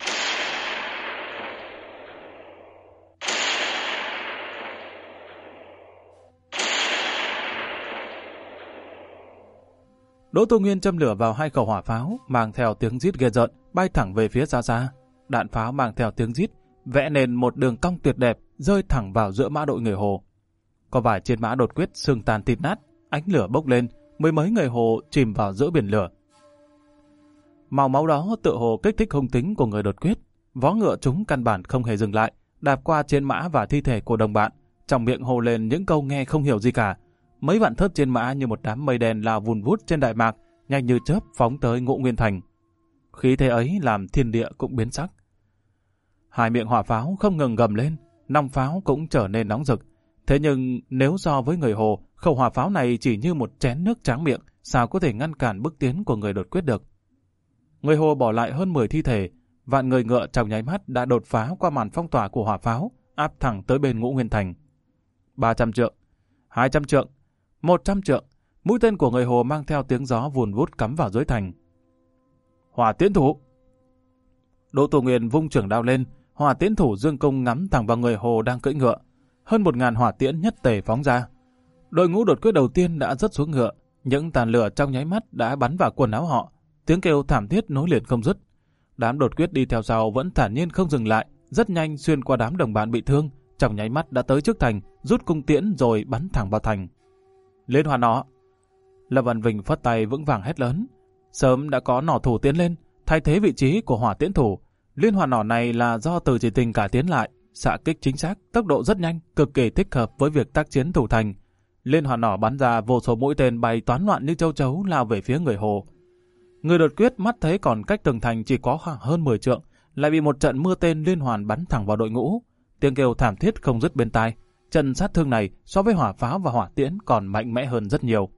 Đỗ Tu Nguyên châm lửa vào 2 khẩu hỏa pháo, mang theo tiếng rít ghê rợn, bay thẳng về phía xa xa. Đạn pháo mang theo tiếng rít, vẽ nền một đường cong tuyệt đẹp, rơi thẳng vào giữa mã đội người Hồ. Có vài trên mã đột quyết xương tàn thịt nát, ánh lửa bốc lên, mười mấy người Hồ chìm vào giữa biển lửa. Màu máu đó tựa hồ kích thích hung tính của người đột quyết, vó ngựa chúng căn bản không hề dừng lại, đạp qua trên mã và thi thể của đồng bạn, trong miệng hô lên những câu nghe không hiểu gì cả. Mấy vạn thớt trên mã như một đám mây đen lao vùn vút trên đại mạc, nhanh như chớp phóng tới Ngũ Nguyên Thành. Khí thế ấy làm thiên địa cũng biến sắc. 2 miệng hỏa pháo không ngừng gầm lên, nòng pháo cũng trở nên nóng rực. Thế nhưng nếu so với người Hồ, khẩu hỏa pháo này chỉ như một chén nước tráng miệng, sao có thể ngăn cản bước tiến của người đột quyết được. Người Hồ bỏ lại hơn 10 thi thể, vạn người ngựa trong nháy mắt đã đột phá qua màn phong tỏa của hỏa pháo, áp thẳng tới bên Ngũ Nguyên Thành. 300 trượng, 200 trượng, 100 trượng, mũi tên của người Hồ mang theo tiếng gió vùn vút cắm vào dưới thành. Hỏa tiễn thủ. Đỗ Tu Nguyên vung trường đao lên, hỏa tiễn thủ dương cung ngắm thẳng vào người Hồ đang cưỡi ngựa. Hơn 1000 hỏa tiễn nhất tề phóng ra. Đội ngũ đột quyết đầu tiên đã rớt xuống ngựa, những tàn lửa trong nháy mắt đã bắn vào quần áo họ, tiếng kêu thảm thiết nối liền không dứt. Đám đột quyết đi theo sau vẫn thản nhiên không dừng lại, rất nhanh xuyên qua đám đồng bạn bị thương, trong nháy mắt đã tới trước thành, rút cung tiễn rồi bắn thẳng vào thành. Liên hoàn nỏ. Lâm Văn Vinh phất tay vững vàng hét lớn. Sớm đã có nỏ thủ tiến lên, thay thế vị trí của hỏa tiễn thủ. Liên hoàn nỏ này là do Từ Chỉ Tình cải tiến lại, xạ kích chính xác, tốc độ rất nhanh, cực kỳ thích hợp với việc tác chiến thủ thành. Liên hoàn nỏ bắn ra vô số mũi tên bay toán loạn như châu chấu lao về phía người Hồ. Người đột quyết mắt thấy còn cách tường thành chỉ có khoảng hơn 10 trượng, lại bị một trận mưa tên liên hoàn bắn thẳng vào đội ngũ. Tiếng kêu thảm thiết không dứt bên tai. Trận sát thương này so với hỏa pháo và hỏa tiễn còn mạnh mẽ hơn rất nhiều.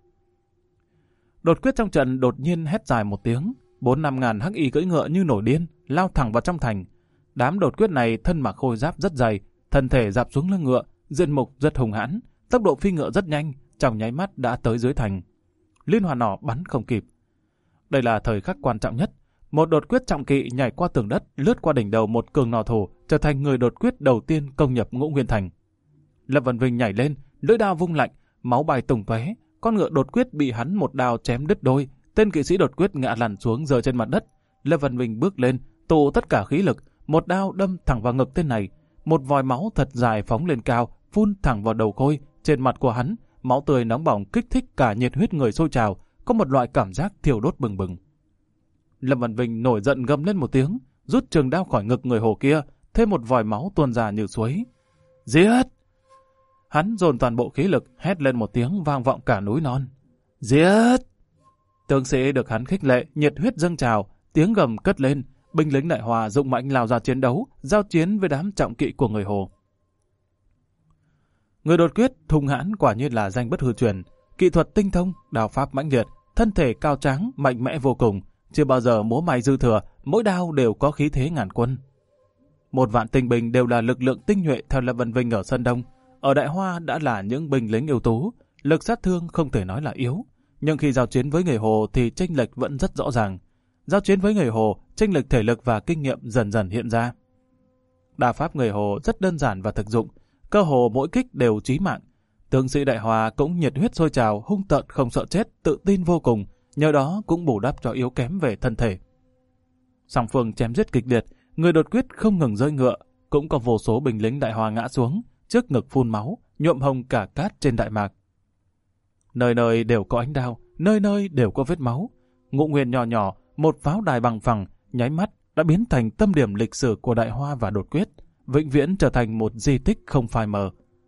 Đột quyết trong trận đột nhiên hét dài một tiếng, 4-5 ngàn hắc y cưỡi ngựa như nổi điên lao thẳng vào trong thành. Đám đột quyết này thân mặc khôi giáp rất dày, thân thể dạp xuống lưng ngựa, diện mục rất hùng hãn, tốc độ phi ngựa rất nhanh, trong nháy mắt đã tới dưới thành. Liên hoàn nỏ bắn không kịp. Đây là thời khắc quan trọng nhất. Một đột quyết trọng kỵ nhảy qua tường đất, lướt qua đỉnh đầu một cường nỏ thủ, trở thành người đột quyết đầu tiên công nhập Ngũ Nguyên Thành. Lâm Vân Vinh nhảy lên, lưỡi đao vung lạnh, máu bay tung tóe. Con ngựa đột quyết bị hắn một đao chém đứt đôi, tên kỵ sĩ đột quyết ngã lăn xuống rơi trên mặt đất. Lâm Vân Vinh bước lên, tụ tất cả khí lực, một đao đâm thẳng vào ngực tên này. Một vòi máu thật dài phóng lên cao, phun thẳng vào đầu khôi. Trên mặt của hắn, máu tươi nóng bỏng kích thích cả nhiệt huyết người sôi trào, có một loại cảm giác thiêu đốt bừng bừng. Lâm Văn Vinh nổi giận gầm lên một tiếng, rút trường đao khỏi ngực người Hồ kia, thêm một vòi máu tuôn ra như suối. Giết! Hắn dồn toàn bộ khí lực, hét lên một tiếng vang vọng cả núi non. Giết! Tướng sĩ được hắn khích lệ, nhiệt huyết dâng trào, tiếng gầm cất lên, binh lính Đại Hoa dụng mạnh lao ra chiến đấu, giao chiến với đám trọng kỵ của người Hồ. Người đột quyết hung hãn quả nhiên là danh bất hư truyền, kỹ thuật tinh thông, đao pháp mãnh liệt, thân thể cao tráng, mạnh mẽ vô cùng, chưa bao giờ múa may dư thừa, mỗi đao đều có khí thế ngàn quân. 1.000 tinh binh đều là lực lượng tinh nhuệ theo Lâm Vân Vinh ở Sơn Đông, ở Đại Hoa đã là những binh lính ưu tú, lực sát thương không thể nói là yếu, nhưng khi giao chiến với người Hồ thì chênh lệch vẫn rất rõ ràng. Giao chiến với người Hồ, chênh lệch thể lực và kinh nghiệm dần dần hiện ra. Đao pháp người Hồ rất đơn giản và thực dụng, cơ hồ mỗi kích đều chí mạng. Tướng sĩ Đại Hoa cũng nhiệt huyết sôi trào, hung tợn không sợ chết, tự tin vô cùng, nhờ đó cũng bù đắp cho yếu kém về thân thể. Song phương chém giết kịch liệt, người đột quyết không ngừng rơi ngựa, cũng có vô số binh lính Đại Hoa ngã xuống, trước ngực phun máu, nhuộm hồng cả cát trên Đại Mạc. Nơi nơi đều có ánh đao, nơi nơi đều có vết máu. Ngũ Nguyên nhỏ nhỏ, một pháo đài bằng phẳng, nháy mắt đã biến thành tâm điểm lịch sử của Đại Hoa và đột quyết, vĩnh viễn trở thành một di tích không phai mờ.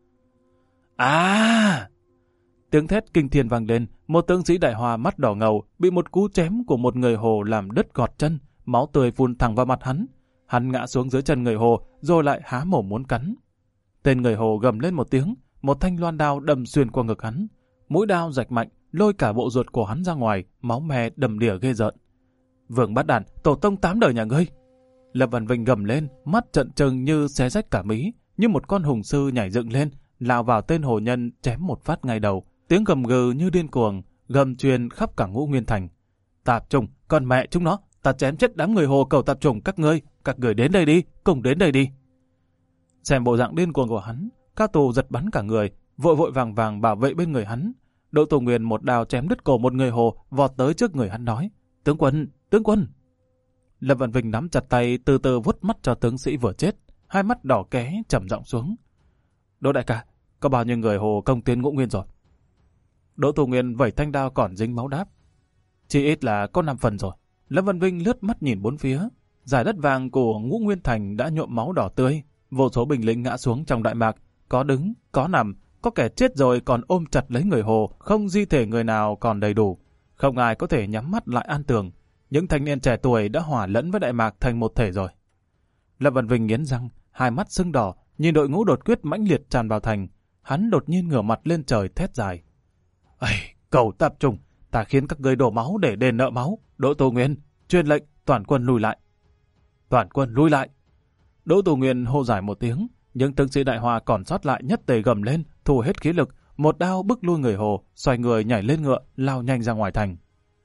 À! Tiếng thét kinh thiên vang lên, một tướng sĩ Đại Hoa mắt đỏ ngầu bị một cú chém của một người Hồ làm đứt gọt chân, máu tươi phun thẳng vào mặt hắn. Hắn ngã xuống dưới chân người Hồ, rồi lại há mồm muốn cắn. Tên người Hồ gầm lên một tiếng, một thanh loan đao đâm xuyên qua ngực hắn. Mũi đao rạch mạnh, lôi cả bộ ruột của hắn ra ngoài, máu me đầm đìa ghê rợn. Vương Bát Đản, tổ tông 8 đời nhà ngươi! Lâm Văn Vinh gầm lên, mắt trợn trừng như xé rách cả mí, như một con hùng sư nhảy dựng lên, lao vào tên hồ nhân chém một phát ngay đầu. Tiếng gầm gừ như điên cuồng, gầm truyền khắp cả Ngũ Nguyên Thành. Tạp chủng, con mẹ chúng nó, ta chém chết đám người Hồ cầu tạp chủng các người đến đây đi, cùng đến đây đi. Xem bộ dạng điên cuồng của hắn, Cao Tù giật bắn cả người, vội vội vàng vàng bảo vệ bên người hắn. Đỗ Tù Nguyên một đao chém đứt cổ một người Hồ, vọt tới trước người hắn nói: Tướng quân, tướng quân! Lâm Văn Vinh nắm chặt tay, từ từ vuốt mắt cho tướng sĩ vừa chết, hai mắt đỏ ké trầm giọng xuống: Đỗ đại ca, có bao nhiêu người Hồ công tiến Ngũ Nguyên rồi? Đỗ Tù Nguyên vẩy thanh đao còn dính máu đáp: Chỉ ít là có 5 phần rồi. Lâm Văn Vinh lướt mắt nhìn bốn phía, dải đất vàng của Ngũ Nguyên Thành đã nhuộm máu đỏ tươi, vô số binh lính ngã xuống trong Đại Mạc, có đứng, có nằm, có kẻ chết rồi còn ôm chặt lấy người Hồ, không di thể người nào còn đầy đủ, không ai có thể nhắm mắt lại an tường. Những thanh niên trẻ tuổi đã hòa lẫn với Đại Mạc thành một thể rồi. Lâm Văn Vinh nghiến răng, hai mắt sưng đỏ, nhìn đội ngũ đột quyết mãnh liệt tràn vào thành, hắn đột nhiên ngửa mặt lên trời thét dài: Ây, cầu tạp chủng, ta khiến các ngươi đổ máu để đền nợ máu. Đỗ Tù Nguyên, truyền lệnh toàn quân lùi lại. Toàn quân lùi lại. Đỗ Tù Nguyên hô giải một tiếng, những tướng sĩ Đại Hoa còn sót lại nhất tề gầm lên, thu hết khí lực, một đao bức lui người Hồ, xoay người nhảy lên ngựa, lao nhanh ra ngoài thành.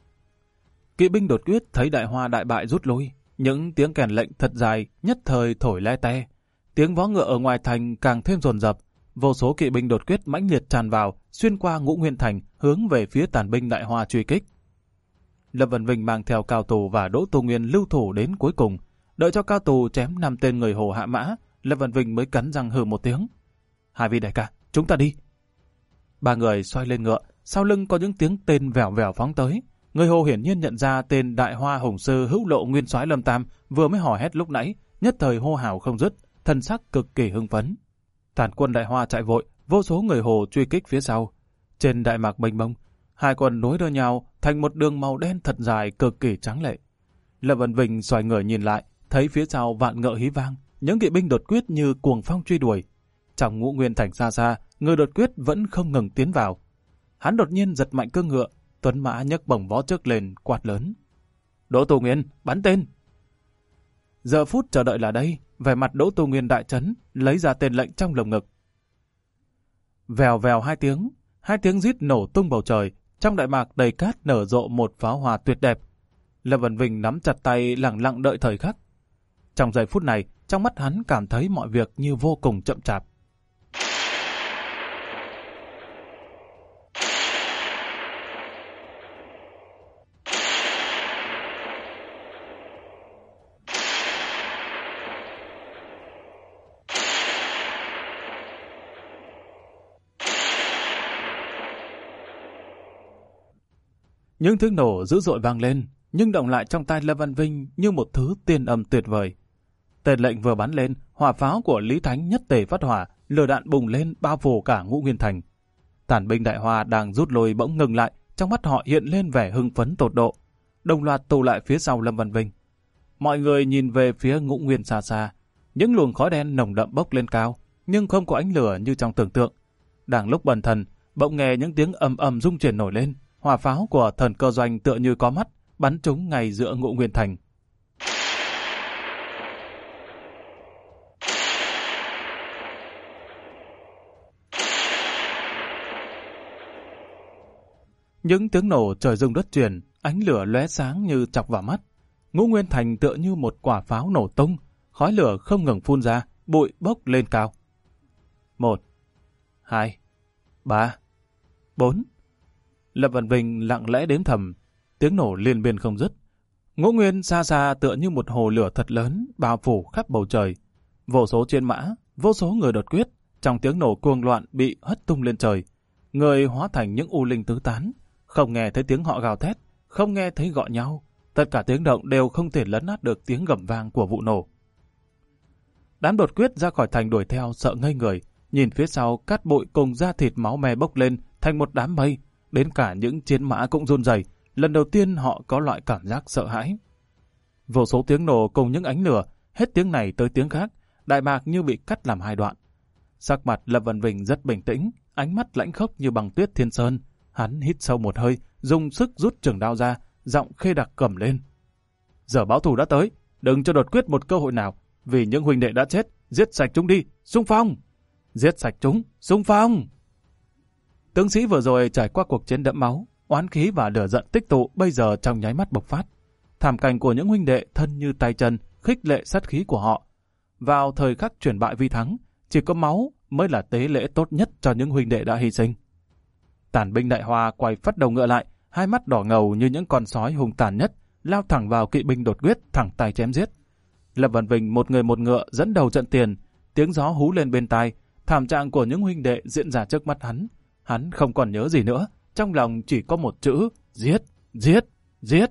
Kỵ binh đột quyết thấy Đại Hoa đại bại rút lui, những tiếng kèn lệnh thật dài nhất thời thổi le te, tiếng vó ngựa ở ngoài thành càng thêm dồn dập. Vô số kỵ binh đột quyết mãnh liệt tràn vào, xuyên qua Ngũ Nguyên Thành, hướng về phía tàn binh Đại Hoa truy kích. Lâm Văn Vinh mang theo Cao Tù và Đỗ Tù Nguyên lưu thủ đến cuối cùng, đợi cho Cao Tù chém 5 tên người Hồ hạ mã, Lâm Văn Vinh mới cắn răng hừ một tiếng: Hai vị đại ca, chúng ta đi. Ba người xoay lên ngựa, sau lưng có những tiếng tên vèo vèo phóng tới. Người Hồ hiển nhiên nhận ra tên Đại Hoa Hùng Sư Hữu Lộ Nguyên Soái Lâm Tam vừa mới hò hét lúc nãy, nhất thời hô hào không dứt, thân sắc cực kỳ hưng phấn. Tàn quân Đại Hoa chạy vội, vô số người Hồ truy kích phía sau. Trên đại mạc mênh mông, hai quân nối đuôi nhau thành một đường màu đen thật dài cực kỳ tráng lệ. Lâm Vân Vinh xoay người nhìn lại, thấy phía sau vạn ngựa hí vang, những kỵ binh đột quyết như cuồng phong truy đuổi. Trong Ngũ Nguyên Thành xa xa, người đột quyết vẫn không ngừng tiến vào. Hắn đột nhiên giật mạnh cương ngựa, tuấn mã nhấc bổng vó trước lên, quát lớn: Đỗ Tu Nguyên, bắn tên! Giờ phút chờ đợi là đây, vẻ mặt Đỗ Tu Nguyên đại chấn, lấy ra tên lệnh trong lồng ngực. Vèo vèo hai tiếng rít nổ tung bầu trời, trong đại mạc đầy cát nở rộ một pháo hoa tuyệt đẹp. Lâm Vân Vinh nắm chặt tay lặng lặng đợi thời khắc. Trong giây phút này, trong mắt hắn cảm thấy mọi việc như vô cùng chậm chạp. Những tiếng nổ dữ dội vang lên, nhưng động lại trong tai Lâm Văn Vinh như một thứ tiên âm tuyệt vời. Tên lệnh vừa bắn lên, hỏa pháo của Lý Thánh nhất tề phát hỏa, lửa đạn bùng lên bao phủ cả Ngũ Nguyên Thành. Tàn binh Đại Hoa đang rút lui bỗng ngừng lại, trong mắt họ hiện lên vẻ hưng phấn tột độ, đồng loạt tụ lại phía sau Lâm Văn Vinh. Mọi người nhìn về phía Ngũ Nguyên xa xa, những luồng khói đen nồng đậm bốc lên cao, nhưng không có ánh lửa như trong tưởng tượng. Đang lúc bần thần, bỗng nghe những tiếng ầm ầm rung chuyển nổi lên, hỏa pháo của Thần Cơ Doanh tựa như có mắt, bắn trúng ngay giữa Ngũ Nguyên Thành. Những tiếng nổ trời rung đất chuyển, ánh lửa lóe sáng như chọc vào mắt. Ngũ Nguyên Thành tựa như một quả pháo nổ tung, khói lửa không ngừng phun ra, bụi bốc lên cao. 1, 2, 3, 4. Lâm Văn Vinh lặng lẽ đếm thầm, tiếng nổ liên miên không dứt. Ngũ Nguyên xa xa tựa như một hồ lửa thật lớn bao phủ khắp bầu trời. Vô số chiến mã, vô số người đột quyết, trong tiếng nổ cuồng loạn bị hất tung lên trời. Người hóa thành những u linh tứ tán, không nghe thấy tiếng họ gào thét, không nghe thấy gọi nhau. Tất cả tiếng động đều không thể lấn át được tiếng gầm vang của vụ nổ. Đám đột quyết ra khỏi thành đuổi theo sợ ngây người, nhìn phía sau cát bụi cùng da thịt máu me bốc lên thành một đám mây. Đến cả những chiến mã cũng run rẩy, lần đầu tiên họ có loại cảm giác sợ hãi. Vô số tiếng nổ cùng những ánh lửa, hết tiếng này tới tiếng khác, đại mạc như bị cắt làm hai đoạn. Sắc mặt Lâm Văn Vinh rất bình tĩnh, ánh mắt lãnh khốc như băng tuyết thiên sơn. Hắn hít sâu một hơi, dùng sức rút trường đao ra, giọng khê đặc gầm lên: Giờ báo thù đã tới, đừng cho đột quyết một cơ hội nào, vì những huynh đệ đã chết, giết sạch chúng đi, xung phong! Giết sạch chúng, xung phong! Tướng sĩ vừa rồi trải qua cuộc chiến đẫm máu, oán khí và lửa giận tích tụ bây giờ trong nháy mắt bộc phát. Thảm cảnh của những huynh đệ thân như tay chân, khích lệ sát khí của họ. Vào thời khắc chuyển bại vi thắng, chỉ có máu mới là tế lễ tốt nhất cho những huynh đệ đã hy sinh. Tàn binh Đại Hoa quay phắt đầu ngựa lại, hai mắt đỏ ngầu như những con sói hung tàn nhất, lao thẳng vào kỵ binh đột quyết, thẳng tay chém giết. Lâm Văn Vinh một người một ngựa dẫn đầu trận tiền, tiếng gió hú lên bên tai, thảm trạng của những huynh đệ diễn ra trước mắt hắn. Hắn không còn nhớ gì nữa, trong lòng chỉ có một chữ: giết, giết, giết.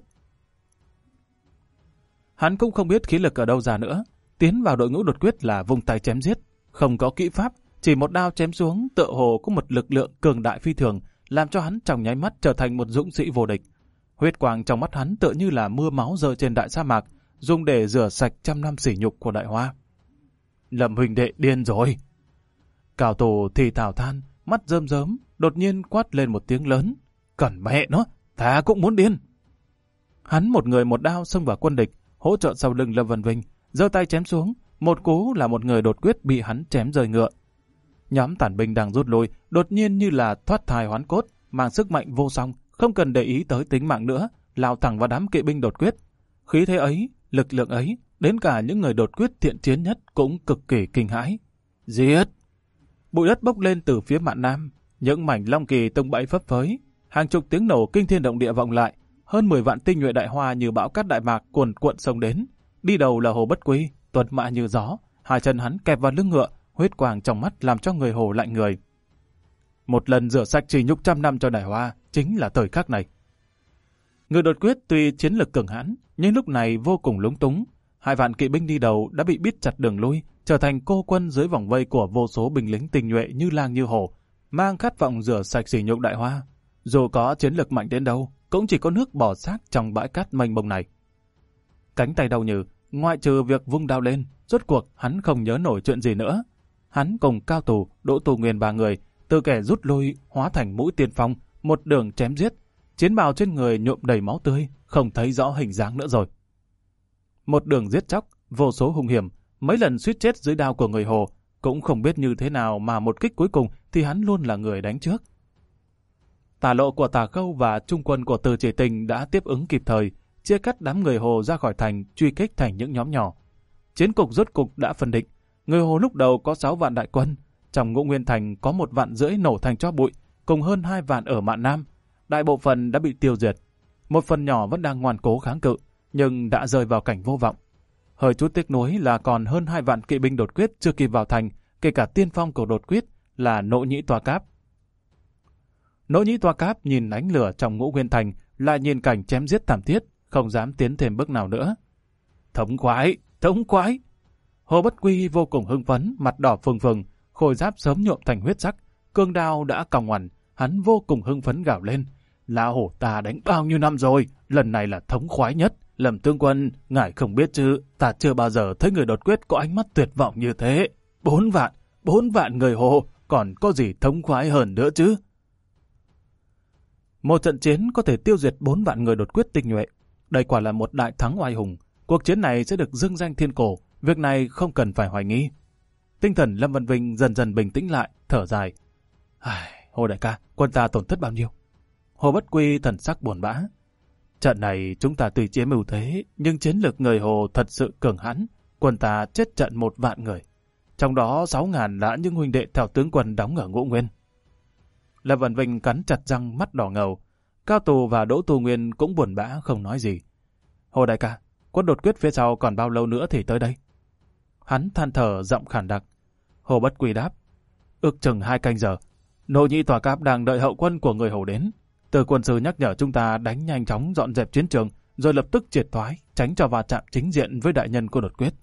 Hắn cũng không biết khí lực ở đâu ra nữa, tiến vào đội ngũ đột quyết là vung tay chém giết, không có kỹ pháp, chỉ một đao chém xuống tựa hồ có một lực lượng cường đại phi thường, làm cho hắn trong nháy mắt trở thành một dũng sĩ vô địch. Huyết quang trong mắt hắn tựa như là mưa máu rơi trên đại sa mạc, dùng để rửa sạch trăm năm sỉ nhục của Đại Hoa. Lâm huynh đệ điên rồi. Cao Tổ thì thào than, mắt rơm rớm, đột nhiên quát lên một tiếng lớn: Cẩn mẹ nó, ta cũng muốn điên. Hắn một người một đao xông vào quân địch, hỗ trợ sau lưng Lâm Văn Vinh, giơ tay chém xuống, một cú là một người đột quyết bị hắn chém rời ngựa. Nhóm tản binh đang rút lui, đột nhiên như là thoát thai hoán cốt, mang sức mạnh vô song, không cần để ý tới tính mạng nữa, lao thẳng vào đám kỵ binh đột quyết. Khí thế ấy, lực lượng ấy, đến cả những người đột quyết thiện chiến nhất cũng cực kỳ kinh hãi. Giết! Bụi đất bốc lên từ phía mạn nam, những mảnh long kỳ tung bẫy phấp phới, hàng chục tiếng nổ kinh thiên động địa vọng lại, hơn 10 vạn tinh nhuệ Đại Hoa như bão cát đại mạc cuồn cuộn xông đến. Đi đầu là Hồ Bất Quy, tuần mã như gió, hai chân hắn kẹp vào lưng ngựa, huyết quang trong mắt làm cho người Hồ lạnh người. Một lần rửa sạch chỉ nhục 100 năm cho Đại Hoa chính là thời khắc này. Người đột quyết tuy chiến lực cường hãn, nhưng lúc này vô cùng lúng túng. 2 vạn kỵ binh đi đầu đã bị bít chặt đường lui, trở thành cô quân dưới vòng vây của vô số binh lính tinh nhuệ như lang như hổ, mang khát vọng rửa sạch sỉ nhục Đại Hoa. Dù có chiến lực mạnh đến đâu, cũng chỉ có nước bò xác trong bãi cát mênh mông này. Cánh tay đau nhừ, ngoại trừ việc vung đao lên, rốt cuộc hắn không nhớ nổi chuyện gì nữa. Hắn cùng Cao Tù, Đỗ Tù Nguyên 3 người, từ kẻ rút lui hóa thành mũi tiên phong, một đường chém giết, chiến bào trên người nhuộm đầy máu tươi, không thấy rõ hình dáng nữa rồi. Một đường giết chóc, vô số hung hiểm, mấy lần suýt chết dưới đao của người Hồ, cũng không biết như thế nào mà một kích cuối cùng thì hắn luôn là người đánh trước. Tả lộ của Tả Khâu và trung quân của Từ Chỉ Tình đã tiếp ứng kịp thời, chia cắt đám người Hồ ra khỏi thành, truy kích thành những nhóm nhỏ. Chiến cục rốt cục đã phân định. Người Hồ lúc đầu có 6 vạn đại quân, trong Ngũ Nguyên Thành có 1,5 vạn nổ thành tro bụi, cùng hơn 2 vạn ở Mạn Nam. Đại bộ phận đã bị tiêu diệt. Một phần nhỏ vẫn đang ngoan cố kháng cự, nhưng đã rơi vào cảnh vô vọng. Hơi chút tiếc nuối là còn hơn 2 vạn kỵ binh đột quyết chưa kịp vào thành, kể cả tiên phong của đột quyết là Nỗ Nhĩ Toa Cáp. Nỗ Nhĩ Toa Cáp nhìn ánh lửa trong Ngũ Nguyên Thành, lại nhìn cảnh chém giết thảm thiết, không dám tiến thêm bước nào nữa. Thống khoái, thống khoái! Hồ Bất Quy vô cùng hưng phấn, mặt đỏ phừng phừng, khôi giáp sớm nhuộm thành huyết sắc, cương đao đã còng ngoằn, hắn vô cùng hưng phấn gào lên. Lão hổ ta đánh bao nhiêu năm rồi, lần này là thống khoái nhất. Lâm tướng quân, ngài không biết chứ, ta chưa bao giờ thấy người đột quyết có ánh mắt tuyệt vọng như thế. 4 vạn người Hồ, còn có gì thống khoái hơn nữa chứ? Một trận chiến có thể tiêu diệt 4 vạn người đột quyết tinh nhuệ. Đây quả là một đại thắng oai hùng. Cuộc chiến này sẽ được dưng danh thiên cổ, việc này không cần phải hoài nghi. Tinh thần Lâm Văn Vinh dần dần bình tĩnh lại, thở dài. Hồ đại ca, quân ta tổn thất bao nhiêu? Hồ Bất Quy thần sắc buồn bã. Trận này chúng ta tuy chiếm ưu thế, nhưng chiến lược người Hồ thật sự cường hãn. Quân ta chết trận 1 vạn người. Trong đó 6.000 là những huynh đệ theo tướng quân đóng ở Ngũ Nguyên. Lâm Văn Vinh cắn chặt răng, mắt đỏ ngầu. Cao Tù và Đỗ Tù Nguyên cũng buồn bã không nói gì. Hồ đại ca, quân đột quyết phía sau còn bao lâu nữa thì tới đây? Hắn than thở giọng khản đặc. Hồ Bất Quy đáp. Ước chừng 2 canh giờ. Nỗ Nhĩ Tòa Cáp đang đợi hậu quân của người Hồ đến. Từ quân sư nhắc nhở chúng ta đánh nhanh chóng dọn dẹp chiến trường, rồi lập tức triệt thoái, tránh cho va chạm chính diện với đại nhân của đột quyết.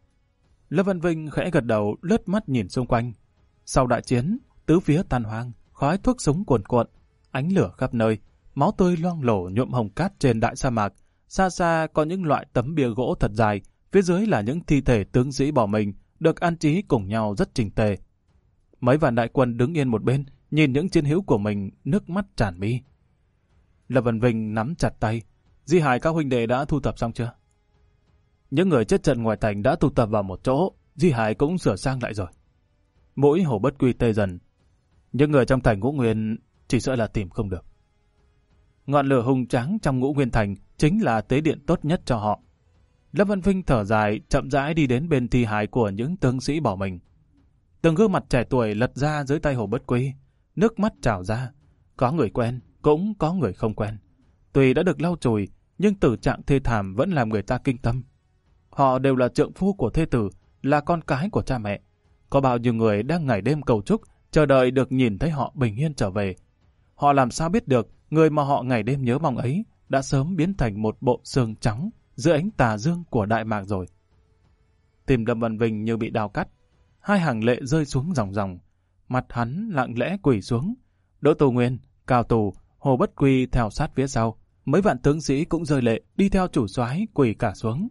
Lâm Văn Vinh khẽ gật đầu, lướt mắt nhìn xung quanh. Sau đại chiến, tứ phía tan hoang, khói thuốc súng cuồn cuộn, ánh lửa khắp nơi, máu tươi loang lổ nhuộm hồng cát trên đại sa mạc. Xa xa có những loại tấm bia gỗ thật dài, phía dưới là những thi thể tướng sĩ bỏ mình, được an trí cùng nhau rất chỉnh tề. Mấy vạn đại quân đứng yên một bên, nhìn những chiến hữu của mình, nước mắt tràn mi. Lâm Văn Vinh nắm chặt tay. Di hài các huynh đệ đã thu thập xong chưa? Những người chết trận ngoài thành đã tụ tập vào một chỗ, di hài cũng sửa sang lại rồi. Mũi Hồ Bất Quy tê dần. Những người trong thành Ngũ Nguyên chỉ sợ là tìm không được. Ngọn lửa hùng tráng trong Ngũ Nguyên Thành chính là tế điện tốt nhất cho họ. Lâm Văn Vinh thở dài, chậm rãi đi đến bên thi hài của những tướng sĩ bỏ mình. Từng gương mặt trẻ tuổi lật ra dưới tay Hồ Bất Quy, nước mắt trào ra. Có người quen, cũng có người không quen. Tuy đã được lau chùi, nhưng tử trạng thê thảm vẫn làm người ta kinh tâm. Họ đều là trượng phu của thê tử, là con cái của cha mẹ. Có bao nhiêu người đang ngày đêm cầu chúc, chờ đợi được nhìn thấy họ bình yên trở về. Họ làm sao biết được người mà họ ngày đêm nhớ mong ấy đã sớm biến thành một bộ xương trắng giữa ánh tà dương của Đại Mạc rồi. Tim Lâm Văn Vinh như bị đào cắt, 2 hàng lệ rơi xuống ròng ròng, mặt hắn lặng lẽ quỳ xuống. Đỗ Tù Nguyên, Cao Tù, Hồ Bất Quy theo sát phía sau, mấy vạn tướng sĩ cũng rơi lệ đi theo chủ soái quỳ cả xuống.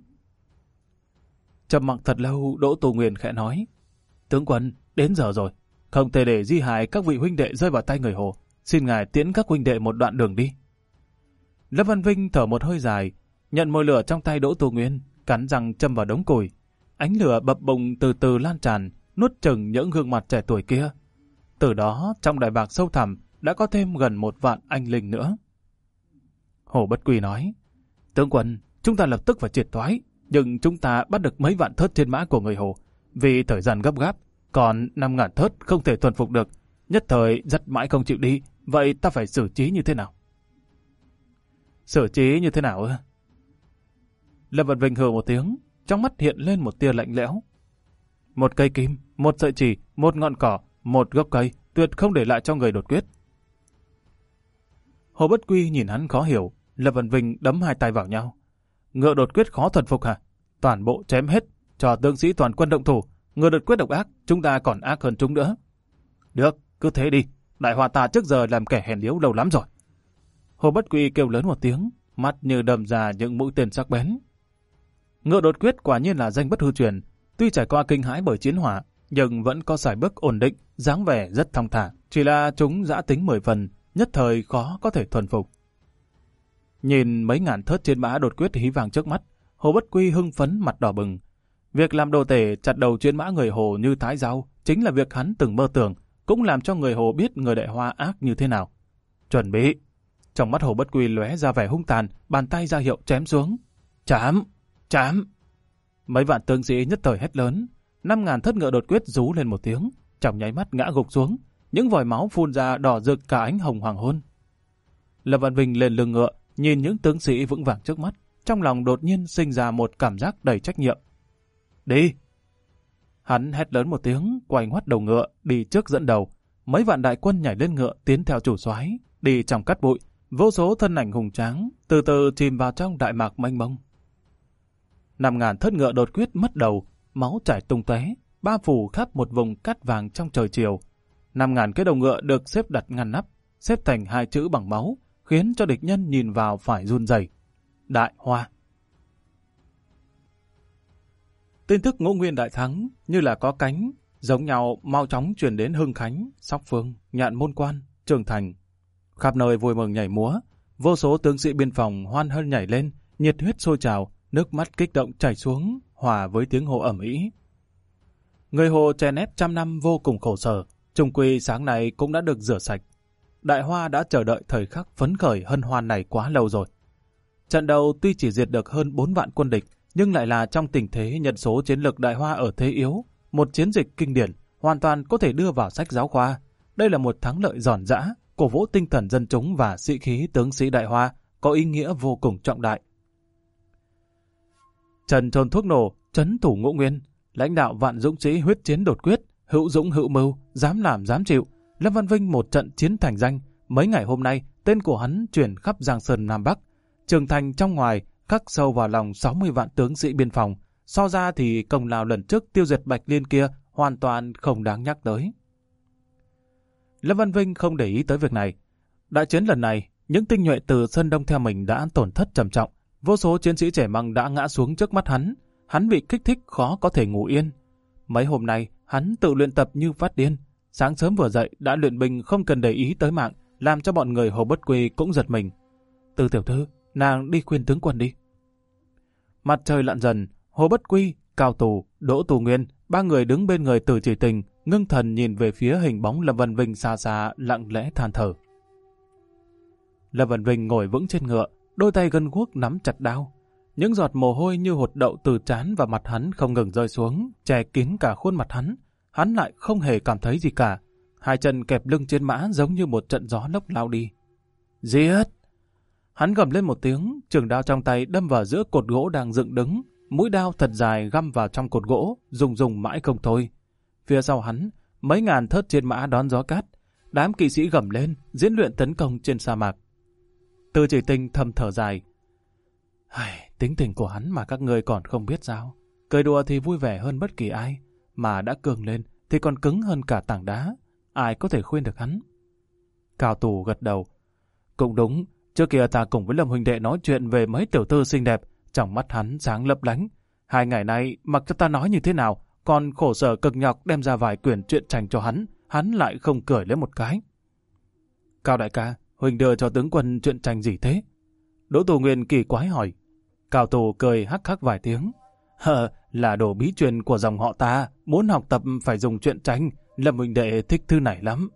Trầm mặc thật lâu, Đỗ Tù Nguyên khẽ nói: Tướng quân, đến giờ rồi, không thể để di hài các vị huynh đệ rơi vào tay người Hồ. Xin ngài tiễn các huynh đệ một đoạn đường đi. Lâm Văn Vinh thở một hơi dài, nhận mồi lửa trong tay Đỗ Tù Nguyên, cắn răng châm vào đống củi. Ánh lửa bập bùng từ từ lan tràn, nuốt chửng những gương mặt trẻ tuổi kia. Từ đó, trong đại bạc sâu thẳm đã có thêm gần 1 vạn anh linh nữa. Hồ Bất Quy nói: Tướng quân, chúng ta lập tức phải triệt thoái, nhưng chúng ta bắt được mấy vạn thớt trên mã của người Hồ. Vì thời gian gấp gáp, còn 5.000 thớt không thể thuần phục được, nhất thời dắt mãi không chịu đi, vậy ta phải xử trí như thế nào? Xử trí như thế nào ư? Lâm Văn Vinh hừ một tiếng, trong mắt hiện lên một tia lạnh lẽo. Một cây kim, một sợi chỉ, một ngọn cỏ, một gốc cây, tuyệt không để lại cho người đột quyết. Hồ Bất Quy nhìn hắn khó hiểu, Lâm Văn Vinh đấm 2 tay vào nhau. Ngựa đột quyết khó thuần phục hả? toàn bộ chém hết, cho tướng sĩ toàn quân động thủ. Người đột quyết độc ác, chúng ta còn ác hơn chúng nữa. Được, cứ thế đi. Đại Hoa ta trước giờ làm kẻ hèn yếu lâu lắm rồi. Hồ Bất Quy kêu lớn một tiếng, mắt như đâm ra những mũi tên sắc bén. Ngựa đột quyết quả nhiên là danh bất hư truyền, tuy trải qua kinh hãi bởi chiến hỏa, nhưng vẫn có sải bước ổn định, dáng vẻ rất thong thả. Chỉ là chúng dã tính 10 phần, nhất thời khó có thể thuần phục. Nhìn mấy ngàn thớt trên mã đột quyết hí vàng trước mắt, Hồ Bất Quy hưng phấn mặt đỏ bừng. Việc làm đồ tể chặt đầu chuyên mã người Hồ như thái rau chính là việc hắn từng mơ tưởng, cũng làm cho người Hồ biết người Đại Hoa ác như thế nào. Chuẩn bị. Trong mắt Hồ Bất Quy lóe ra vẻ hung tàn, bàn tay ra hiệu chém xuống. Chám! Chám! Mấy vạn tướng sĩ nhất thời hét lớn. 5.000 thất ngựa đột quyết rú lên một tiếng, trong nháy mắt ngã gục xuống, những vòi máu phun ra đỏ rực cả ánh hồng hoàng hôn. Lâm Văn Vinh lên lưng ngựa, nhìn những tướng sĩ vững vàng trước mắt, trong lòng đột nhiên sinh ra một cảm giác đầy trách nhiệm. Đi! Hắn hét lớn một tiếng, quay ngoắt đầu ngựa, đi trước dẫn đầu. Mấy vạn đại quân nhảy lên ngựa tiến theo chủ soái, đi trong cát bụi, vô số thân ảnh hùng tráng, từ từ chìm vào trong đại mạc mênh mông. 5.000 thất ngựa đột quyết mất đầu, máu chảy tung tóe, bao phủ khắp một vùng cát vàng trong trời chiều. 5.000 cái đầu ngựa được xếp đặt ngăn nắp, xếp thành 2 chữ bằng máu, khiến cho địch nhân nhìn vào phải run rẩy. Đại Hoa. Tin tức Ngũ Nguyên đại thắng như là có cánh, giống nhau mau chóng truyền đến Hưng Khánh, Sóc Phương, Nhạn Môn Quan, Trường Thành. Khắp nơi vui mừng nhảy múa, vô số tướng sĩ biên phòng hoan hân nhảy lên, nhiệt huyết sôi trào, nước mắt kích động chảy xuống, hòa với tiếng hô ầm ĩ. Người Hồ chèn ép trăm năm vô cùng khổ sở, chung quy sáng nay cũng đã được rửa sạch. Đại Hoa đã chờ đợi thời khắc phấn khởi hân hoan này quá lâu rồi. Trận đầu tuy chỉ diệt được hơn 4 vạn quân địch, nhưng lại là trong tình thế nhân số chiến lược Đại Hoa ở thế yếu, một chiến dịch kinh điển, hoàn toàn có thể đưa vào sách giáo khoa. Đây là một thắng lợi giòn giã, cổ vũ tinh thần dân chúng và sĩ khí tướng sĩ Đại Hoa, có ý nghĩa vô cùng trọng đại. Trần trồn thuốc nổ, trấn thủ Ngũ Nguyên, lãnh đạo vạn dũng sĩ huyết chiến đột quyết, hữu dũng hữu mưu, dám làm dám chịu. Lâm Văn Vinh một trận chiến thành danh, mấy ngày hôm nay tên của hắn truyền khắp Giang Sơn Nam Bắc. Trường Thành trong ngoài khắc sâu vào lòng 60 vạn tướng sĩ biên phòng, so ra thì công lao lần trước tiêu diệt Bạch Liên kia hoàn toàn không đáng nhắc tới. Lâm Văn Vinh không để ý tới việc này. Đại chiến lần này, những tinh nhuệ từ Sơn Đông theo mình đã tổn thất trầm trọng, vô số chiến sĩ trẻ măng đã ngã xuống trước mắt hắn bị kích thích khó có thể ngủ yên. Mấy hôm nay, hắn tự luyện tập như phát điên, sáng sớm vừa dậy đã luyện binh không cần để ý tới mạng, làm cho bọn người Hồ Bất Quy cũng giật mình. Từ tiểu thư, nàng đi khuyên tướng quân đi. Mặt trời lặn dần, Hồ Bất Quy, Cao Tù, Đỗ Tù Nguyên, ba người đứng bên người Từ Chỉ Tình, ngưng thần nhìn về phía hình bóng Lâm Văn Vinh xa xa, lặng lẽ than thở. Lâm Văn Vinh ngồi vững trên ngựa, đôi tay gân guốc nắm chặt đao. Những giọt mồ hôi như hột đậu từ trán và mặt hắn không ngừng rơi xuống, che kín cả khuôn mặt hắn lại không hề cảm thấy gì cả. Hai chân kẹp lưng trên mã giống như một trận gió lốc lao đi. Giết! Hắn gầm lên một tiếng, trường đao trong tay đâm vào giữa cột gỗ đang dựng đứng, mũi đao thật dài găm vào trong cột gỗ, rung mãi không thôi. Phía sau hắn, mấy ngàn thớt trên mã đón gió cát, đám kỵ sĩ gầm lên, diễn luyện tấn công trên sa mạc. Từ Chỉ Tình thầm thở dài. Tính tình của hắn mà các ngươi còn không biết sao. Cười đùa thì vui vẻ hơn bất kỳ ai, mà đã cường lên thì còn cứng hơn cả tảng đá. Ai có thể khuyên được hắn? Cao Tù gật đầu. Cũng đúng, trước kia ta cùng với Lâm huynh đệ nói chuyện về mấy tiểu thư xinh đẹp, trong mắt hắn sáng lấp lánh. 2 ngày nay mặc cho ta nói như thế nào, còn khổ sở cực nhọc đem ra vài quyển truyện tranh cho hắn lại không cười lên một cái. Cao đại ca, huynh đưa cho tướng quân truyện tranh gì thế? Đỗ Tù Nguyên kỳ quái hỏi. Cao Tù cười hắc hắc vài tiếng. Là đồ bí truyền của dòng họ ta, muốn học tập phải dùng truyện tranh, Lâm huynh đệ thích thư này lắm.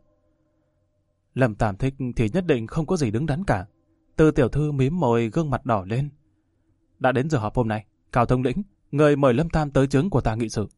Lâm Tam thích thì nhất định không có gì đứng đắn cả. Từ tiểu thư mím môi gương mặt đỏ lên. Đã đến giờ họp hôm nay, Cao thống lĩnh, người mời Lâm Tam tới trướng của ta nghị sự.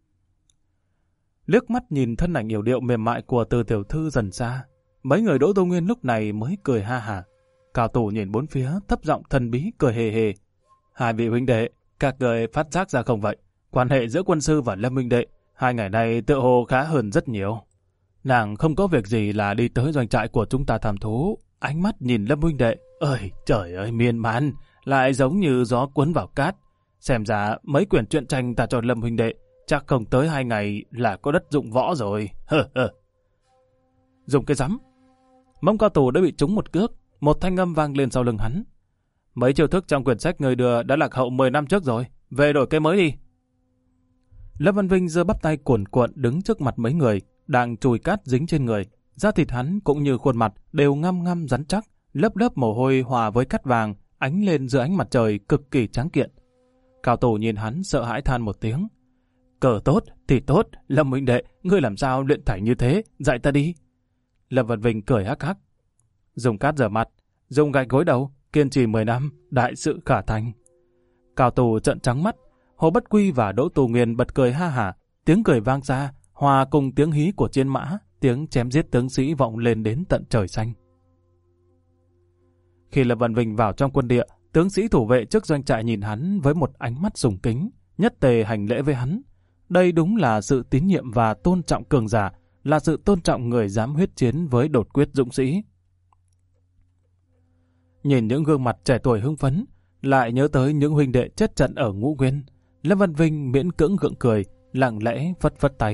Liếc mắt nhìn thân ảnh yểu điệu mềm mại của Từ tiểu thư dần xa, mấy người Đỗ Tô Nguyên lúc này mới cười ha hả. Cao Tù nhìn bốn phía, thấp giọng thần bí cười hề hề. 2 vị huynh đệ, các người phát giác ra không vậy? Quan hệ giữa quân sư và Lâm huynh đệ 2 ngày nay tựa hồ khá hơn rất nhiều. Nàng không có việc gì là đi tới doanh trại của chúng ta thăm thú. Ánh mắt nhìn Lâm huynh đệ, ơi trời ơi miên man, lại giống như gió cuốn vào cát. Xem ra mấy quyển truyện tranh ta cho Lâm huynh đệ chắc không tới 2 ngày là có đất dụng võ rồi. Dùng cái rắm. Mông Cao Tù đã bị trúng một cước, một thanh âm vang lên sau lưng hắn. Mấy chiêu thức trong quyển sách người đưa đã lạc hậu 10 năm trước rồi, về đổi cái mới đi. Lâm Văn Vinh giơ bắp tay cuồn cuộn đứng trước mặt mấy người, đang chùi cát dính trên người. Da thịt hắn cũng như khuôn mặt đều ngăm ngăm rắn chắc, lớp lớp mồ hôi hòa với cát vàng, ánh lên dưới ánh mặt trời cực kỳ tráng kiện. Cao Tù nhìn hắn sợ hãi than một tiếng. Cờ tốt thì tốt, Lâm huynh đệ, ngươi làm sao luyện thành như thế, dạy ta đi. Lâm Văn Vinh cười hắc hắc. Dùng cát rửa mặt, dùng gạch gối đầu, kiên trì 10 năm, đại sự khả thành. Cao Tù trợn trắng mắt, Hồ Bất Quy và Đỗ Tù Nguyên bật cười ha hả, tiếng cười vang ra, hòa cùng tiếng hí của chiến mã, tiếng chém giết tướng sĩ vọng lên đến tận trời xanh. Khi Lâm Văn Vinh vào trong quân địa, tướng sĩ thủ vệ trước doanh trại nhìn hắn với một ánh mắt sùng kính, nhất tề hành lễ với hắn. Đây đúng là sự tín nhiệm và tôn trọng cường giả, là sự tôn trọng người dám huyết chiến với đột quyết dũng sĩ. Nhìn những gương mặt trẻ tuổi hưng phấn, lại nhớ tới những huynh đệ chết trận ở Ngũ Nguyên, Lâm Văn Vinh miễn cưỡng gượng cười, lặng lẽ phất phất tay.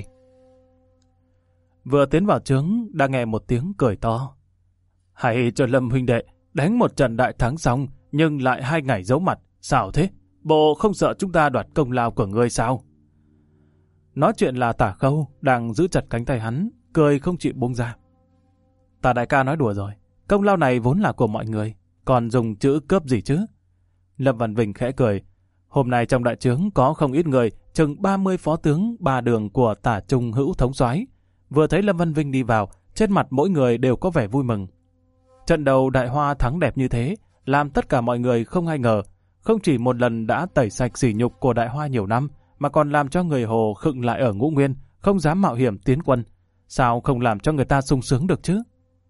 Vừa tiến vào trướng, đã nghe một tiếng cười to. Hãy cho Lâm huynh đệ đánh một trận đại thắng xong, nhưng lại 2 ngày giấu mặt, sao thế? Bộ không sợ chúng ta đoạt công lao của ngươi sao? Nói chuyện là Tả Khâu đang giữ chặt cánh tay hắn, cười không chịu buông ra. Tả đại ca nói đùa rồi, công lao này vốn là của mọi người, còn dùng chữ cướp gì chứ? Lâm Văn Vinh khẽ cười. Hôm nay trong đại trướng có không ít người, chừng 30 phó tướng 3 đường của Tả Trung Hữu thống soái. Vừa thấy Lâm Văn Vinh đi vào, trên mặt mỗi người đều có vẻ vui mừng. Trận đầu Đại Hoa thắng đẹp như thế, làm tất cả mọi người không ai ngờ, không chỉ một lần đã tẩy sạch sỉ nhục của Đại Hoa nhiều năm, mà còn làm cho người Hồ khựng lại ở Ngũ Nguyên, không dám mạo hiểm tiến quân. Sao không làm cho người ta sung sướng được chứ?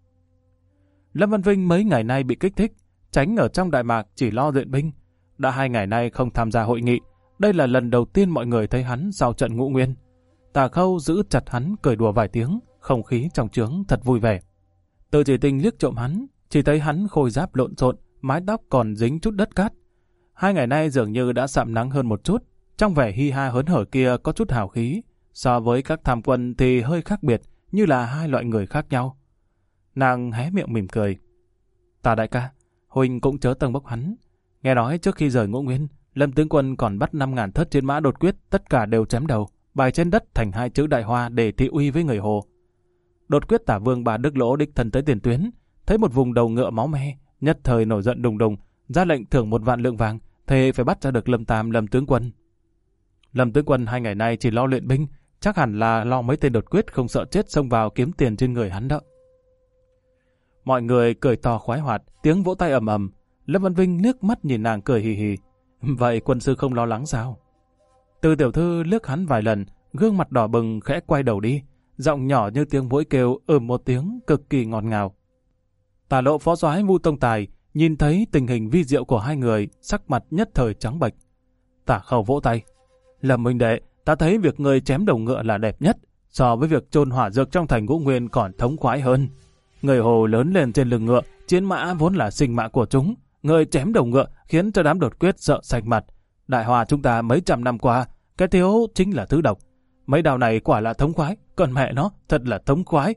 Lâm Văn Vinh mấy ngày nay bị kích thích, tránh ở trong Đại Mạc chỉ lo luyện binh. Đã 2 ngày nay không tham gia hội nghị, đây là lần đầu tiên mọi người thấy hắn sau trận Ngũ Nguyên. Tả Khâu giữ chặt hắn cười đùa vài tiếng, không khí trong trướng thật vui vẻ. Từ Chỉ Tình liếc trộm hắn, chỉ thấy hắn khôi giáp lộn xộn, mái tóc còn dính chút đất cát. 2 ngày nay dường như đã sạm nắng hơn một chút, trong vẻ hi ha hớn hở kia có chút hào khí, so với các tham quân thì hơi khác biệt, như là 2 loại người khác nhau. Nàng hé miệng mỉm cười. Tả đại ca, huynh cũng chớ tâng bốc hắn. Nghe nói trước khi rời Ngũ Nguyên, Lâm tướng quân còn bắt 5.000 thất chiến mã đột quyết, tất cả đều chém đầu, bài trên đất thành 2 chữ Đại Hoa để thị uy với người Hồ. Đột quyết Tả Vương Bà Đức Lỗ đích thân tới tiền tuyến, thấy một vùng đầu ngựa máu me, nhất thời nổi giận đùng đùng, ra lệnh thưởng 1 vạn lượng vàng, thề phải bắt ra được Lâm Tam Lâm tướng quân. Lâm tướng quân 2 ngày nay chỉ lo luyện binh, chắc hẳn là lo mấy tên đột quyết không sợ chết xông vào kiếm tiền trên người hắn đó. Mọi người cười to khoái hoạt, tiếng vỗ tay ầm ầm. Lâm Văn Vinh liếc mắt nhìn nàng cười hì hì. Vậy quân sư không lo lắng sao? Từ tiểu thư liếc hắn vài lần, gương mặt đỏ bừng khẽ quay đầu đi, giọng nhỏ như tiếng muỗi kêu một tiếng cực kỳ ngọt ngào. Tả Lộ phó soái Vu Tông Tài nhìn thấy tình hình vi diệu của 2 người, sắc mặt nhất thời trắng bệch. Tả Khâu vỗ tay. Lâm huynh đệ, ta thấy việc người chém đầu ngựa là đẹp nhất, so với việc chôn hỏa dược trong thành Ngũ Nguyên còn thống khoái hơn. Người Hồ lớn lên trên lưng ngựa, chiến mã vốn là sinh mạng của chúng. Người chém đầu ngựa khiến cho đám đột quyết sợ sạch mặt. Đại Hoa chúng ta mấy trăm năm qua, cái thiếu chính là thứ độc. Mấy đào này quả là thống khoái, còn mẹ nó thật là thống khoái.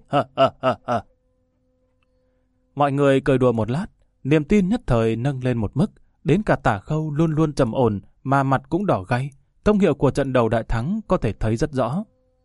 Mọi người cười đùa một lát, niềm tin nhất thời nâng lên một mức, đến cả Tả Khâu luôn luôn trầm ổn mà mặt cũng đỏ gay. Công hiệu của trận đầu đại thắng có thể thấy rất rõ.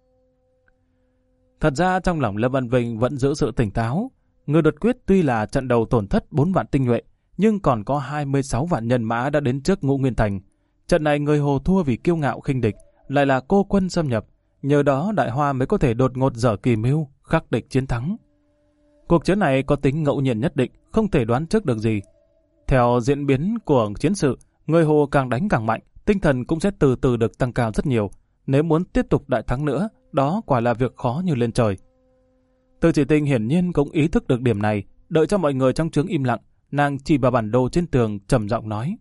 Thật ra trong lòng Lâm Văn Vinh vẫn giữ sự tỉnh táo. Người đột quyết tuy là trận đầu tổn thất 4 vạn tinh nhuệ, nhưng còn có 26 vạn nhân mã đã đến trước Ngũ Nguyên Thành. Trận này người Hồ thua vì kiêu ngạo khinh địch, lại là cô quân xâm nhập. Nhờ đó Đại Hoa mới có thể đột ngột dở kỳ mưu, khắc địch chiến thắng. Cuộc chiến này có tính ngẫu nhiên nhất định, không thể đoán trước được gì. Theo diễn biến của chiến sự, người Hồ càng đánh càng mạnh, tinh thần cũng sẽ từ từ được tăng cao rất nhiều. Nếu muốn tiếp tục đại thắng nữa, đó quả là việc khó như lên trời. Từ Chỉ Tình hiển nhiên cũng ý thức được điểm này, đợi cho mọi người trong trướng im lặng, nàng chỉ vào bản đồ trên tường trầm giọng nói.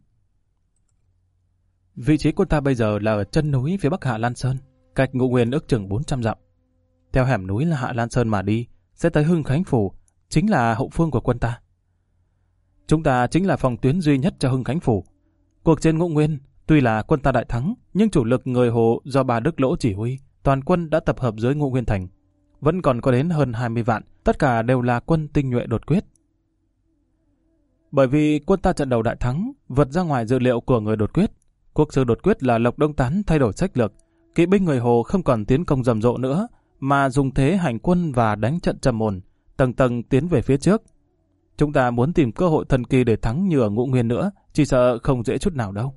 Vị trí của ta bây giờ là ở chân núi phía bắc Hạ Lan Sơn, cách Ngũ Nguyên ước chừng 400 dặm. Theo hẻm núi là Hạ Lan Sơn mà đi, sẽ tới Hưng Khánh Phủ, chính là hậu phương của quân ta. Chúng ta chính là phòng tuyến duy nhất cho Hưng Khánh Phủ. Cuộc trên Ngũ Nguyên, tuy Tuy là quân ta đại thắng, nhưng chủ lực người Hồ do bà Đức Lỗ chỉ huy, toàn quân đã tập hợp dưới Ngũ Nguyên Thành. Vẫn còn có đến hơn 20 vạn, tất cả đều là quân tinh nhuệ đột quyết. Bởi vì quân ta trận đầu đại thắng, vượt ra ngoài dự liệu của người đột quyết. Quốc sư đột quyết là Lộc Đông Tán thay đổi sách lược, kỵ binh người Hồ không còn tiến công rầm rộ nữa, mà dùng thế hành quân và đánh trận trầm ổn, tầng tầng tiến về phía trước. Chúng ta muốn tìm cơ hội thần kỳ để thắng như ở Ngũ Nguyên nữa, chỉ sợ không dễ chút nào đâu.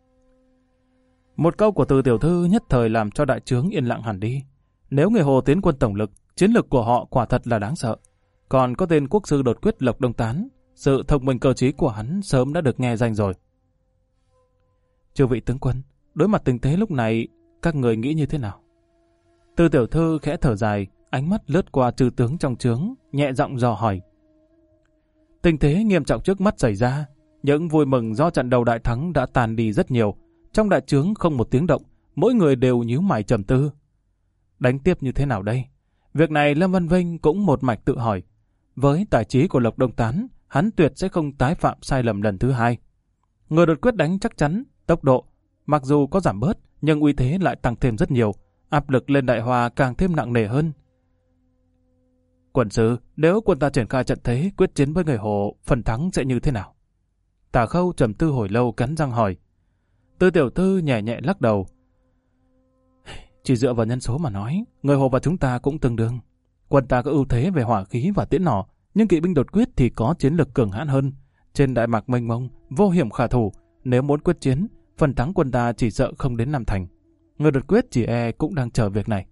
Một câu của Từ tiểu thư nhất thời làm cho đại trướng yên lặng hẳn đi. Nếu người Hồ tiến quân tổng lực, chiến lược của họ quả thật là đáng sợ. Còn có tên quốc sư đột quyết Lộc Đông Tán, sự thông minh cơ trí của hắn sớm đã được nghe danh rồi. Chư vị tướng quân, đối mặt tình thế lúc này, các người nghĩ như thế nào? Từ tiểu thư khẽ thở dài, ánh mắt lướt qua chư tướng trong trướng, nhẹ giọng dò hỏi. Tình thế nghiêm trọng trước mắt xảy ra, những vui mừng do trận đầu đại thắng đã tàn đi rất nhiều. Trong đại trướng không một tiếng động, mỗi người đều nhíu mày trầm tư. Đánh tiếp như thế nào đây? Việc này Lâm Văn Vinh cũng một mạch tự hỏi. Với tài trí của Lộc Đông Tán, hắn tuyệt sẽ không tái phạm sai lầm lần thứ hai. Người đột quyết đánh chắc chắn, tốc độ, mặc dù có giảm bớt, nhưng uy thế lại tăng thêm rất nhiều, áp lực lên Đại Hoa càng thêm nặng nề hơn. Quân sư, nếu quân ta triển khai trận thế quyết chiến với người Hồ, phần thắng sẽ như thế nào? Tả Khâu trầm tư hồi lâu cắn răng hỏi. Từ tiểu thư nhẹ nhẹ lắc đầu. Chỉ dựa vào nhân số mà nói, người Hồ và chúng ta cũng tương đương. Quân ta có ưu thế về hỏa khí và tiễn nỏ, nhưng kỵ binh đột quyết thì có chiến lược cường hãn hơn. Trên đại mạc mênh mông, vô hiểm khả thủ, nếu muốn quyết chiến, phần thắng quân ta chỉ sợ không đến năm thành. Người đột quyết chỉ cũng đang chờ việc này.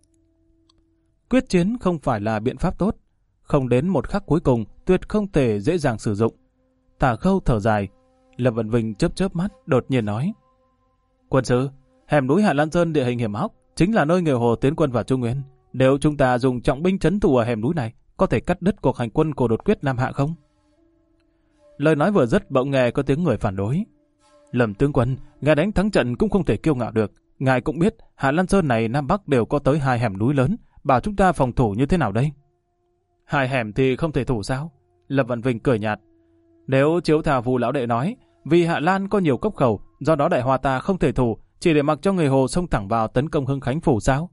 Quyết chiến không phải là biện pháp tốt, không đến một khắc cuối cùng tuyệt không thể dễ dàng sử dụng. Tả Khâu thở dài. Lâm Văn Vinh chớp chớp mắt, đột nhiên nói. Quân sư, hẻm núi Hạ Lan Sơn địa hình hiểm hóc, chính là nơi người Hồ tiến quân vào Trung Nguyên. Nếu chúng ta dùng trọng binh trấn thủ ở hẻm núi này, có thể cắt đứt cuộc hành quân của đột quyết Nam Hạ không? Lời nói vừa dứt bỗng nghe có tiếng người phản đối. Lâm tướng quân, ngài đánh thắng trận cũng không thể kiêu ngạo được. Ngài cũng biết Hạ Lan Sơn này Nam Bắc đều có tới 2 hẻm núi lớn, bảo chúng ta phòng thủ như thế nào đây? 2 hẻm thì không thể thủ sao? Lâm Văn Vinh cười nhạt. Nếu chiếu theo Vu lão đệ nói, vì Hạ Lan có nhiều cốc khẩu, do đó Đại Hoa ta không thể thủ, chỉ để mặc cho người Hồ xông thẳng vào tấn công Hưng Khánh phủ sao?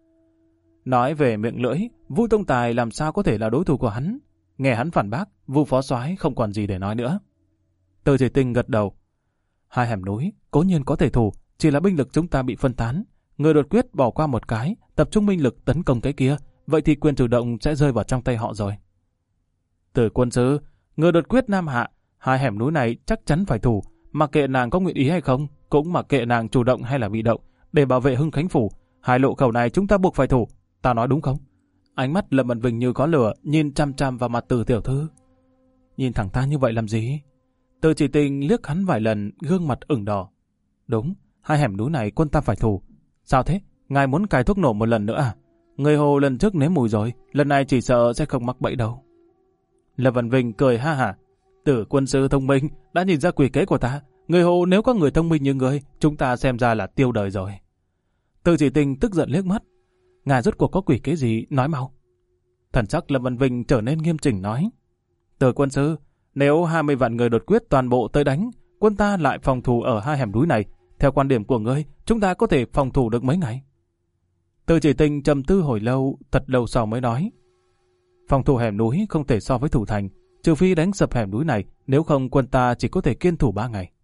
Nói về miệng lưỡi, Vu Tông Tài làm sao có thể là đối thủ của hắn? Nghe hắn phản bác, Vu phó soái không còn gì để nói nữa. Từ Chỉ Tinh gật đầu. 2 hẻm núi, cố nhiên có thể thủ, chỉ là binh lực chúng ta bị phân tán. Người đột quyết bỏ qua một cái, tập trung binh lực tấn công cái kia, vậy thì quyền chủ động sẽ rơi vào trong tay họ rồi. Từ quân sư, người đột quyết Nam Hạ, 2 hẻm núi này chắc chắn phải thủ, mặc kệ nàng có nguyện ý hay không, cũng mặc kệ nàng chủ động hay là bị động, để bảo vệ Hưng Khánh phủ, 2 lộ khẩu này chúng ta buộc phải thủ, ta nói đúng không? Ánh mắt Lâm Văn Vinh như có lửa, nhìn chăm chăm vào mặt Từ tiểu thư. Nhìn thẳng ta như vậy làm gì? Từ Chỉ Tinh liếc hắn vài lần, gương mặt ửng đỏ. Đúng, 2 hẻm núi này quân ta phải thủ. Sao thế? Ngài muốn cài thuốc nổ một lần nữa à? Người Hồ lần trước nếm mùi rồi, lần này chỉ sợ sẽ không mắc bẫy đâu. Lâm Văn Vinh cười ha hả. Tử quân sư thông minh, đã nhìn ra quỷ kế của ta. Người Hồ nếu có người thông minh như người, chúng ta xem ra là tiêu đời rồi. Từ Chỉ Tinh tức giận liếc mắt. Ngài rốt cuộc có quỷ kế gì, nói mau. Thần sắc Lâm Văn Vinh trở nên nghiêm chỉnh nói. Từ quân sư, nếu 20 vạn người đột quyết toàn bộ tới đánh, quân ta lại phòng thủ ở 2 hẻm núi này, theo quan điểm của ngươi, chúng ta có thể phòng thủ được mấy ngày? Từ Chỉ Tinh trầm tư hồi lâu, thật lâu sau mới nói. Phòng thủ hẻm núi không thể so với thủ thành, trừ phi đánh sập hẻm núi này, nếu không quân ta chỉ có thể kiên thủ 3 ngày.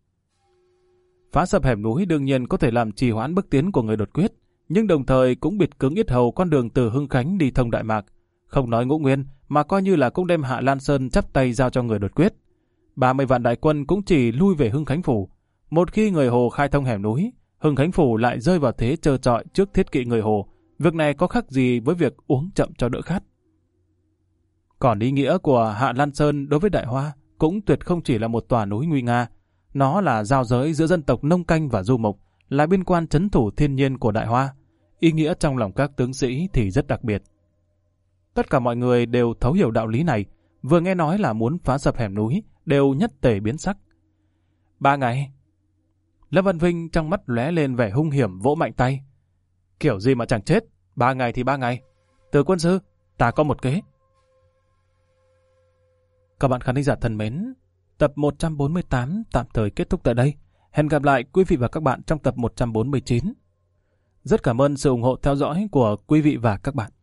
Phá sập hẻm núi đương nhiên có thể làm trì hoãn bước tiến của người đột quyết, nhưng đồng thời cũng bịt cứng yết hầu con đường từ Hưng Khánh đi thông Đại Mạc. Không nói Ngũ Nguyên, mà coi như là cũng đem Hạ Lan Sơn chắp tay giao cho người đột quyết. 30 vạn đại quân cũng chỉ lui về Hưng Khánh phủ. Một khi người Hồ khai thông hẻm núi, Hưng Khánh phủ lại rơi vào thế trơ trọi trước thiết kỵ người Hồ. Việc này có khác gì với việc uống chậm cho đỡ khát. Còn ý nghĩa của Hạ Lan Sơn đối với Đại Hoa cũng tuyệt không chỉ là một tòa núi nguy nga. Nó là giao giới giữa dân tộc Nông Canh và Du Mục, là biên quan trấn thủ thiên nhiên của Đại Hoa. Ý nghĩa trong lòng các tướng sĩ thì rất đặc biệt. Tất cả mọi người đều thấu hiểu đạo lý này, vừa nghe nói là muốn phá sập hẻm núi, đều nhất tề biến sắc. 3 ngày. Lâm Văn Vinh trong mắt lóe lên vẻ hung hiểm vỗ mạnh tay. Kiểu gì mà chẳng chết, 3 ngày thì 3 ngày. Từ quân sư, ta có một kế. Các bạn khán thính giả thân mến, tập 148 tạm thời kết thúc tại đây. Hẹn gặp lại quý vị và các bạn trong tập 149. Rất cảm ơn sự ủng hộ theo dõi của quý vị và các bạn.